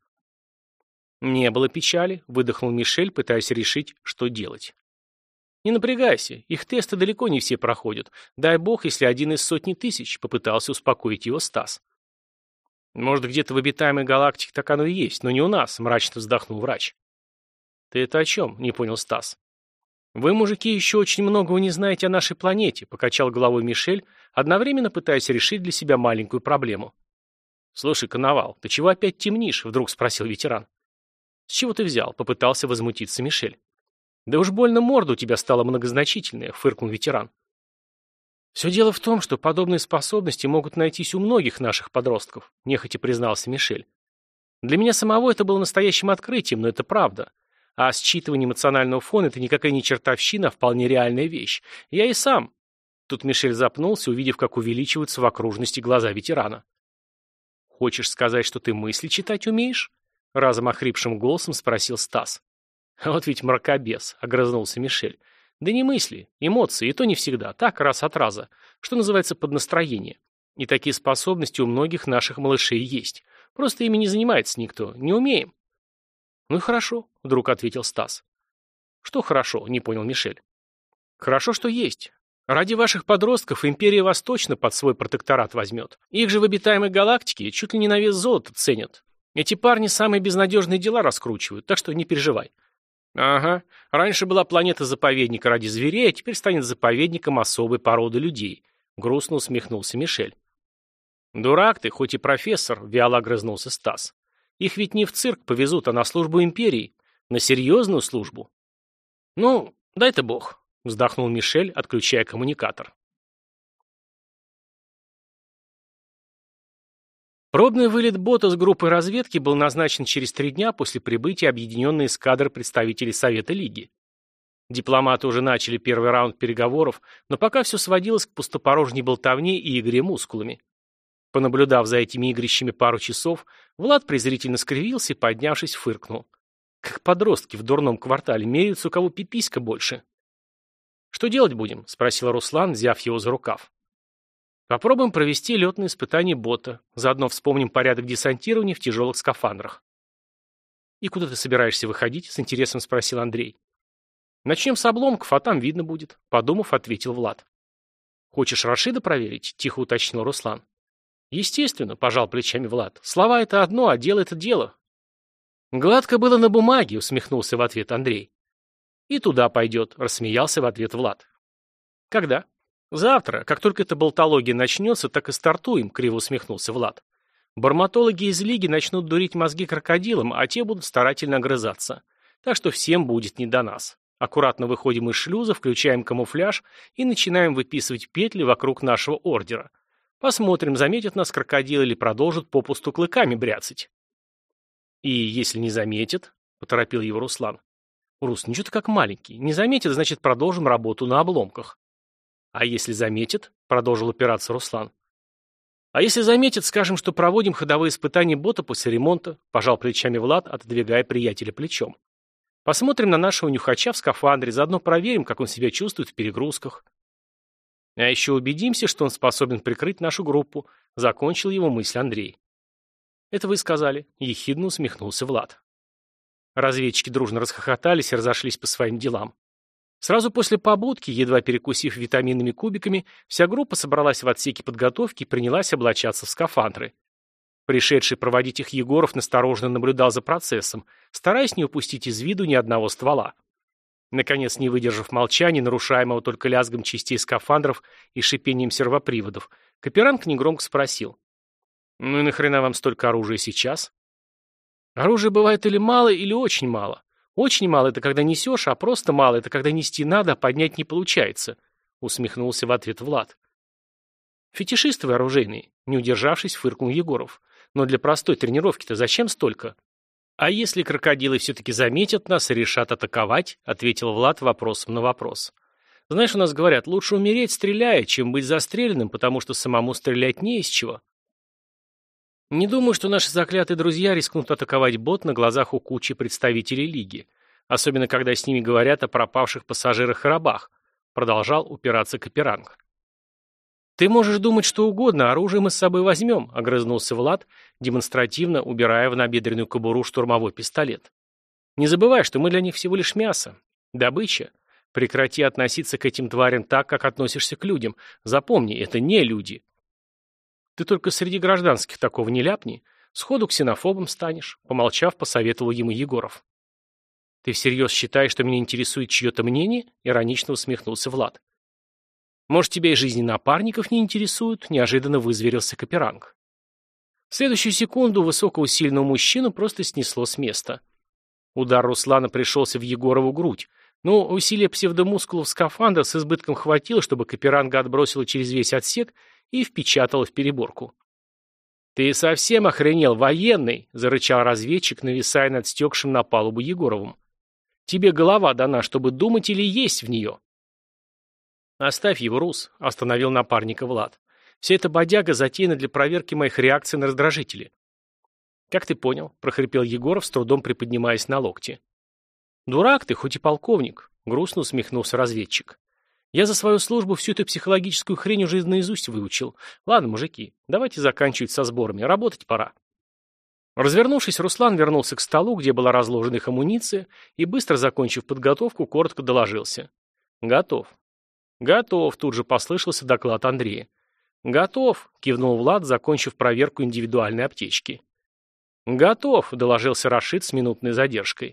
«Не было печали», — выдохнул Мишель, пытаясь решить, что делать. «Не напрягайся, их тесты далеко не все проходят. Дай бог, если один из сотни тысяч», — попытался успокоить его Стас. «Может, где-то в обитаемой галактике так оно и есть, но не у нас», — мрачно вздохнул врач. «Ты это о чем?» — не понял Стас. «Вы, мужики, еще очень многого не знаете о нашей планете», — покачал головой Мишель, одновременно пытаясь решить для себя маленькую проблему. «Слушай, Коновал, ты чего опять темнишь?» — вдруг спросил ветеран. «С чего ты взял?» — попытался возмутиться Мишель. «Да уж больно морда у тебя стала многозначительная», — фыркнул ветеран. «Все дело в том, что подобные способности могут найтись у многих наших подростков», — нехотя признался Мишель. «Для меня самого это было настоящим открытием, но это правда. А считывание эмоционального фона — это никакая не чертовщина, а вполне реальная вещь. Я и сам...» Тут Мишель запнулся, увидев, как увеличиваются в окружности глаза ветерана. «Хочешь сказать, что ты мысли читать умеешь?» — разом охрипшим голосом спросил Стас. «Вот ведь мракобес», — огрызнулся Мишель. «Да не мысли, эмоции, и то не всегда, так, раз от раза, что называется под настроение. И такие способности у многих наших малышей есть. Просто ими не занимается никто, не умеем». «Ну и хорошо», — вдруг ответил Стас. «Что хорошо?» — не понял Мишель. «Хорошо, что есть. Ради ваших подростков империя вас точно под свой протекторат возьмет. Их же в обитаемой галактике чуть ли не на вес золота ценят. Эти парни самые безнадежные дела раскручивают, так что не переживай». «Ага, раньше была планета-заповедника ради зверей, а теперь станет заповедником особой породы людей», — грустно усмехнулся Мишель. «Дурак ты, хоть и профессор», — вяло огрызнулся Стас. «Их ведь не в цирк повезут, а на службу империи. На серьезную службу». «Ну, дай-то бог», — вздохнул Мишель, отключая коммуникатор. Пробный вылет бота с группой разведки был назначен через три дня после прибытия объединенной эскадры представителей Совета Лиги. Дипломаты уже начали первый раунд переговоров, но пока все сводилось к пустопорожней болтовне и игре мускулами. Понаблюдав за этими игрищами пару часов, Влад презрительно скривился и, поднявшись, фыркнул. Как подростки в дурном квартале меряются, у кого пиписька больше. «Что делать будем?» — спросил Руслан, взяв его за рукав. «Попробуем провести летные испытания бота. Заодно вспомним порядок десантирования в тяжелых скафандрах». «И куда ты собираешься выходить?» — с интересом спросил Андрей. «Начнем с обломков, а там видно будет», — подумав, ответил Влад. «Хочешь Рашида проверить?» — тихо уточнил Руслан. «Естественно», — пожал плечами Влад. «Слова — это одно, а дело — это дело». «Гладко было на бумаге», — усмехнулся в ответ Андрей. «И туда пойдет», — рассмеялся в ответ Влад. «Когда?» «Завтра. Как только эта болтология начнется, так и стартуем», — криво усмехнулся Влад. «Барматологи из Лиги начнут дурить мозги крокодилам, а те будут старательно огрызаться. Так что всем будет не до нас. Аккуратно выходим из шлюза, включаем камуфляж и начинаем выписывать петли вокруг нашего ордера. Посмотрим, заметят нас крокодилы или продолжат попусту клыками бряцать». «И если не заметят?» — поторопил его Руслан. «Рус, ничего ты как маленький. Не заметят, значит, продолжим работу на обломках». «А если заметят?» — продолжил упираться Руслан. «А если заметят, скажем, что проводим ходовые испытания бота после ремонта», — пожал плечами Влад, отодвигая приятеля плечом. «Посмотрим на нашего нюхача в скафандре, заодно проверим, как он себя чувствует в перегрузках». «А еще убедимся, что он способен прикрыть нашу группу», — закончил его мысль Андрей. «Это вы сказали», — ехидно усмехнулся Влад. Разведчики дружно расхохотались и разошлись по своим делам. Сразу после побудки, едва перекусив витаминными кубиками, вся группа собралась в отсеке подготовки и принялась облачаться в скафандры. Пришедший проводить их Егоров настороженно наблюдал за процессом, стараясь не упустить из виду ни одного ствола. Наконец, не выдержав молчания, нарушаемого только лязгом частей скафандров и шипением сервоприводов, Каперанг негромко спросил. «Ну и нахрена вам столько оружия сейчас?» «Оружия бывает или мало, или очень мало. Очень мало — это когда несешь, а просто мало — это когда нести надо, а поднять не получается», — усмехнулся в ответ Влад. «Фетишисты вы оружейные», — не удержавшись, фыркнул Егоров. «Но для простой тренировки-то зачем столько?» «А если крокодилы все-таки заметят нас и решат атаковать?» — ответил Влад вопросом на вопрос. «Знаешь, у нас говорят, лучше умереть, стреляя, чем быть застреленным, потому что самому стрелять не из чего». Не думаю, что наши заклятые друзья рискнут атаковать бот на глазах у кучи представителей Лиги, особенно когда с ними говорят о пропавших пассажирах и рабах, продолжал упираться Каперанг. «Ты можешь думать что угодно, оружие мы с собой возьмем», — огрызнулся Влад, демонстративно убирая в набедренную кобуру штурмовой пистолет. «Не забывай, что мы для них всего лишь мясо. Добыча. Прекрати относиться к этим тварям так, как относишься к людям. Запомни, это не люди». «Ты только среди гражданских такого не ляпни. Сходу ксенофобом станешь», — помолчав, посоветовал ему Егоров. «Ты всерьез считаешь, что меня интересует чье-то мнение?» — иронично усмехнулся Влад. «Может, тебя и жизни напарников не интересуют?» — неожиданно вызверился Каперанг. В следующую секунду высокого сильного мужчину просто снесло с места. Удар Руслана пришелся в Егорову грудь, но усилия псевдомускулов скафандра с избытком хватило, чтобы Каперанга отбросило через весь отсек и впечатало в переборку. «Ты совсем охренел, военный!» — зарычал разведчик, нависая над стекшим на палубу Егоровым. «Тебе голова дана, чтобы думать или есть в нее?» «Оставь его, Рус», — остановил напарника Влад. «Вся эта бодяга затеяна для проверки моих реакций на раздражители». «Как ты понял?» — прохрипел Егоров, с трудом приподнимаясь на локте. «Дурак ты, хоть и полковник», — грустно усмехнулся разведчик. «Я за свою службу всю эту психологическую хрень уже наизусть выучил. Ладно, мужики, давайте заканчивать со сборами, работать пора». Развернувшись, Руслан вернулся к столу, где была разложена их амуниция, и, быстро закончив подготовку, коротко доложился. «Готов». «Готов», — тут же послышался доклад Андрея. «Готов», — кивнул Влад, закончив проверку индивидуальной аптечки. «Готов», — доложился Рашид с минутной задержкой.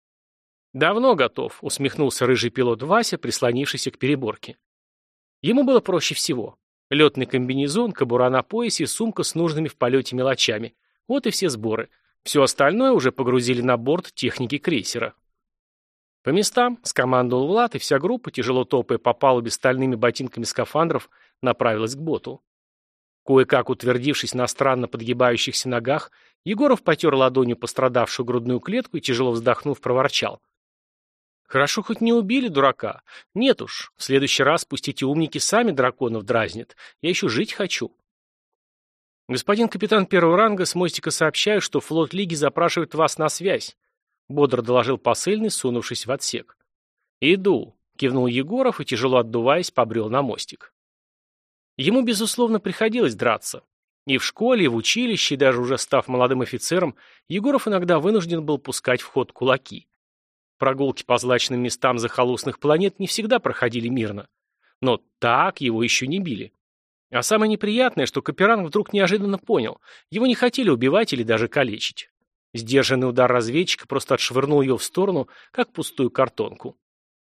«Давно готов», — усмехнулся рыжий пилот Вася, прислонившийся к переборке. Ему было проще всего. Летный комбинезон, кобура на поясе, сумка с нужными в полете мелочами. Вот и все сборы. Все остальное уже погрузили на борт техники крейсера. «По местам», — скомандовал Влад, и вся группа, тяжело топая по палубе стальными ботинками скафандров, направилась к боту. Кое-как утвердившись на странно подгибающихся ногах, Егоров потер ладонью пострадавшую грудную клетку и, тяжело вздохнув, проворчал. «Хорошо, хоть не убили дурака. Нет уж, в следующий раз пусть эти умники сами драконов дразнят. Я еще жить хочу». «Господин капитан первого ранга, с мостика сообщаю, что флот Лиги запрашивает вас на связь», — бодро доложил посыльный, сунувшись в отсек. «Иду», — кивнул Егоров и, тяжело отдуваясь, побрел на мостик. Ему, безусловно, приходилось драться. И в школе, и в училище, и даже уже став молодым офицером, Егоров иногда вынужден был пускать в ход кулаки. Прогулки по злачным местам захолустных планет не всегда проходили мирно. Но так его еще не били. А самое неприятное, что Каперанг вдруг неожиданно понял, его не хотели убивать или даже калечить. Сдержанный удар разведчика просто отшвырнул ее в сторону, как пустую картонку.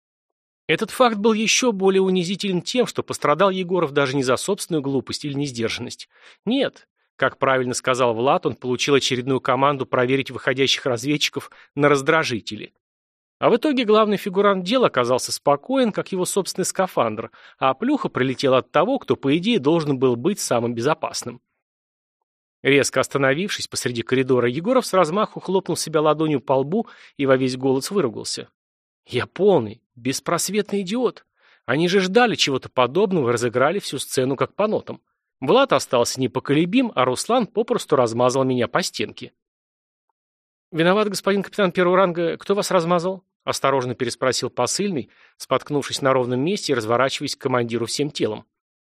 Этот факт был еще более унизителен тем, что пострадал Егоров даже не за собственную глупость или несдержанность. Нет, как правильно сказал Влад, он получил очередную команду проверить выходящих разведчиков на раздражители. А в итоге главный фигурант дела оказался спокоен, как его собственный скафандр, а плюха прилетела от того, кто, по идее, должен был быть самым безопасным. Резко остановившись посреди коридора, Егоров с размаху хлопнул себя ладонью по лбу и во весь голос выругался. «Я полный, беспросветный идиот. Они же ждали чего-то подобного и разыграли всю сцену как по нотам. Влад остался непоколебим, а Руслан попросту размазал меня по стенке». «Виноват, господин капитан первого ранга. Кто вас размазал?» — осторожно переспросил посыльный, споткнувшись на ровном месте и разворачиваясь к командиру всем телом.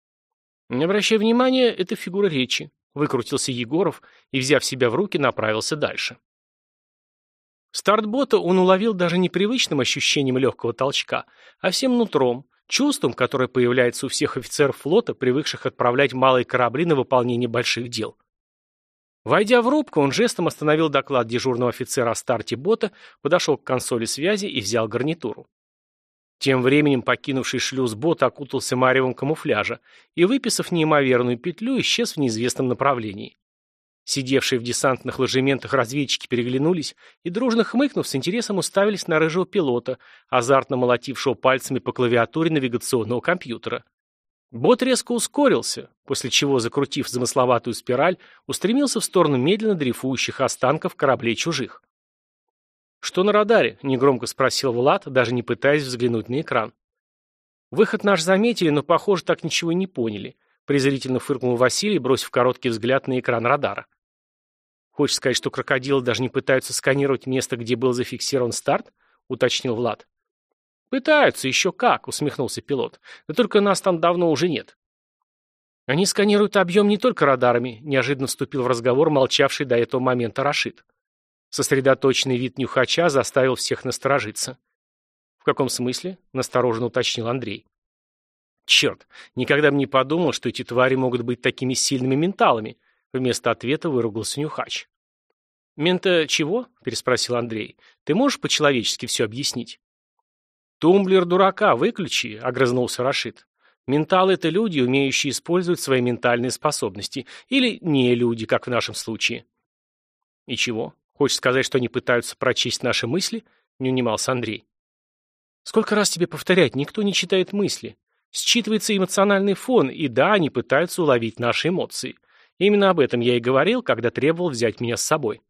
«Не обращай внимания, это фигура речи», — выкрутился Егоров и, взяв себя в руки, направился дальше. Старт бота он уловил даже не привычным ощущением легкого толчка, а всем нутром, чувством, которое появляется у всех офицеров флота, привыкших отправлять малые корабли на выполнение больших дел. Войдя в рубку, он жестом остановил доклад дежурного офицера о старте бота, подошел к консоли связи и взял гарнитуру. Тем временем покинувший шлюз бот окутался маревом камуфляжа и, выписав неимоверную петлю, исчез в неизвестном направлении. Сидевшие в десантных ложементах разведчики переглянулись и, дружно хмыкнув, с интересом уставились на рыжего пилота, азартно молотившего пальцами по клавиатуре навигационного компьютера. Бот резко ускорился, после чего, закрутив замысловатую спираль, устремился в сторону медленно дрейфующих останков кораблей чужих. «Что на радаре?» — негромко спросил Влад, даже не пытаясь взглянуть на экран. «Выход наш заметили, но, похоже, так ничего и не поняли», — презрительно фыркнул Василий, бросив короткий взгляд на экран радара. Хочешь сказать, что крокодилы даже не пытаются сканировать место, где был зафиксирован старт? Уточнил Влад. Пытаются, еще как, усмехнулся пилот. Да только нас там давно уже нет. Они сканируют объем не только радарами, неожиданно вступил в разговор молчавший до этого момента Рашид. Сосредоточенный вид нюхача заставил всех насторожиться. «В каком смысле?» – настороженно уточнил Андрей. «Черт, никогда бы не подумал, что эти твари могут быть такими сильными менталами», – вместо ответа выругался нюхач. «Мента чего?» – переспросил Андрей. «Ты можешь по-человечески все объяснить?» «Тумблер дурака выключи», – огрызнулся Рашид. «Менталы – это люди, умеющие использовать свои ментальные способности. Или не люди, как в нашем случае». «И чего? Хочешь сказать, что они пытаются прочесть наши мысли?» – не унимался Андрей. «Сколько раз тебе повторять, никто не читает мысли. Считывается эмоциональный фон, и да, они пытаются уловить наши эмоции. Именно об этом я и говорил, когда требовал взять меня с собой».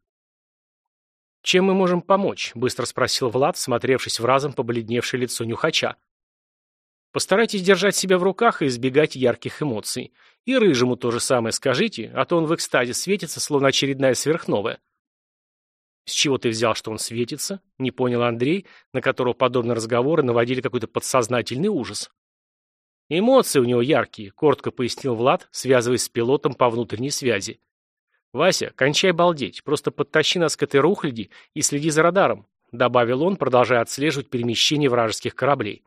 «Чем мы можем помочь?» – быстро спросил Влад, смотревшись в разом побледневшее лицо нюхача. «Постарайтесь держать себя в руках и избегать ярких эмоций. И Рыжему то же самое скажите, а то он в экстазе светится, словно очередная сверхновая». «С чего ты взял, что он светится?» – не понял Андрей, на которого подобные разговоры наводили какой-то подсознательный ужас. «Эмоции у него яркие», – коротко пояснил Влад, связываясь с пилотом по внутренней связи. «Вася, кончай балдеть, просто подтащи нас к этой рухляди и следи за радаром», – добавил он, продолжая отслеживать перемещение вражеских кораблей.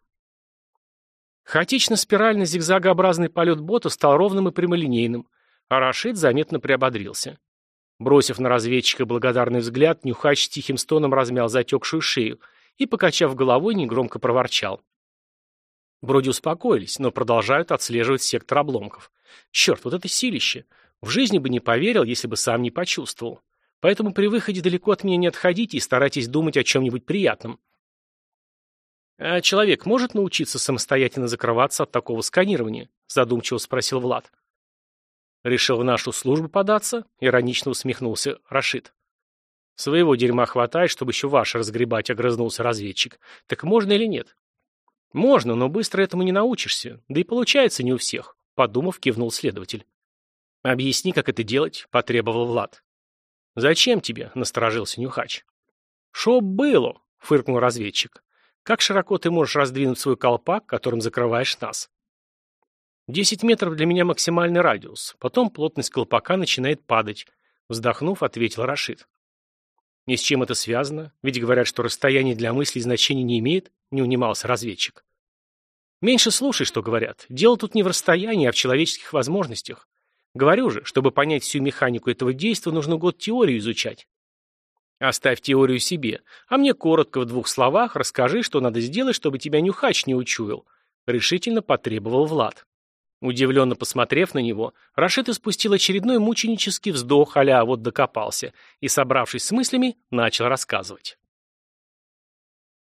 Хаотично-спиральный зигзагообразный полет бота стал ровным и прямолинейным, а Рашид заметно приободрился. Бросив на разведчика благодарный взгляд, нюхач с тихим стоном размял затекшую шею и, покачав головой, негромко проворчал. Вроде успокоились, но продолжают отслеживать сектор обломков. Черт, вот это силище! В жизни бы не поверил, если бы сам не почувствовал. Поэтому при выходе далеко от меня не отходите и старайтесь думать о чем-нибудь приятном. «А человек может научиться самостоятельно закрываться от такого сканирования?» задумчиво спросил Влад. «Решил в нашу службу податься?» — иронично усмехнулся Рашид. «Своего дерьма хватает, чтобы еще ваше разгребать», — огрызнулся разведчик. «Так можно или нет?» «Можно, но быстро этому не научишься. Да и получается не у всех», — подумав, кивнул следователь. «Объясни, как это делать», — потребовал Влад. «Зачем тебе?» — насторожился нюхач. «Шо было?» — фыркнул разведчик. «Как широко ты можешь раздвинуть свой колпак, которым закрываешь нас?» «Десять метров для меня максимальный радиус. Потом плотность колпака начинает падать», — вздохнув, ответил Рашид. «И с чем это связано? Ведь говорят, что расстояние для мыслей значения не имеет», — не унимался разведчик. «Меньше слушай, что говорят. Дело тут не в расстоянии, а в человеческих возможностях. Говорю же, чтобы понять всю механику этого действия, нужно год теорию изучать». «Оставь теорию себе, а мне коротко в двух словах расскажи, что надо сделать, чтобы тебя нюхач не учуял», — решительно потребовал Влад. Удивленно посмотрев на него, Рашид испустил очередной мученический вздох, а-ля вот докопался, и, собравшись с мыслями, начал рассказывать.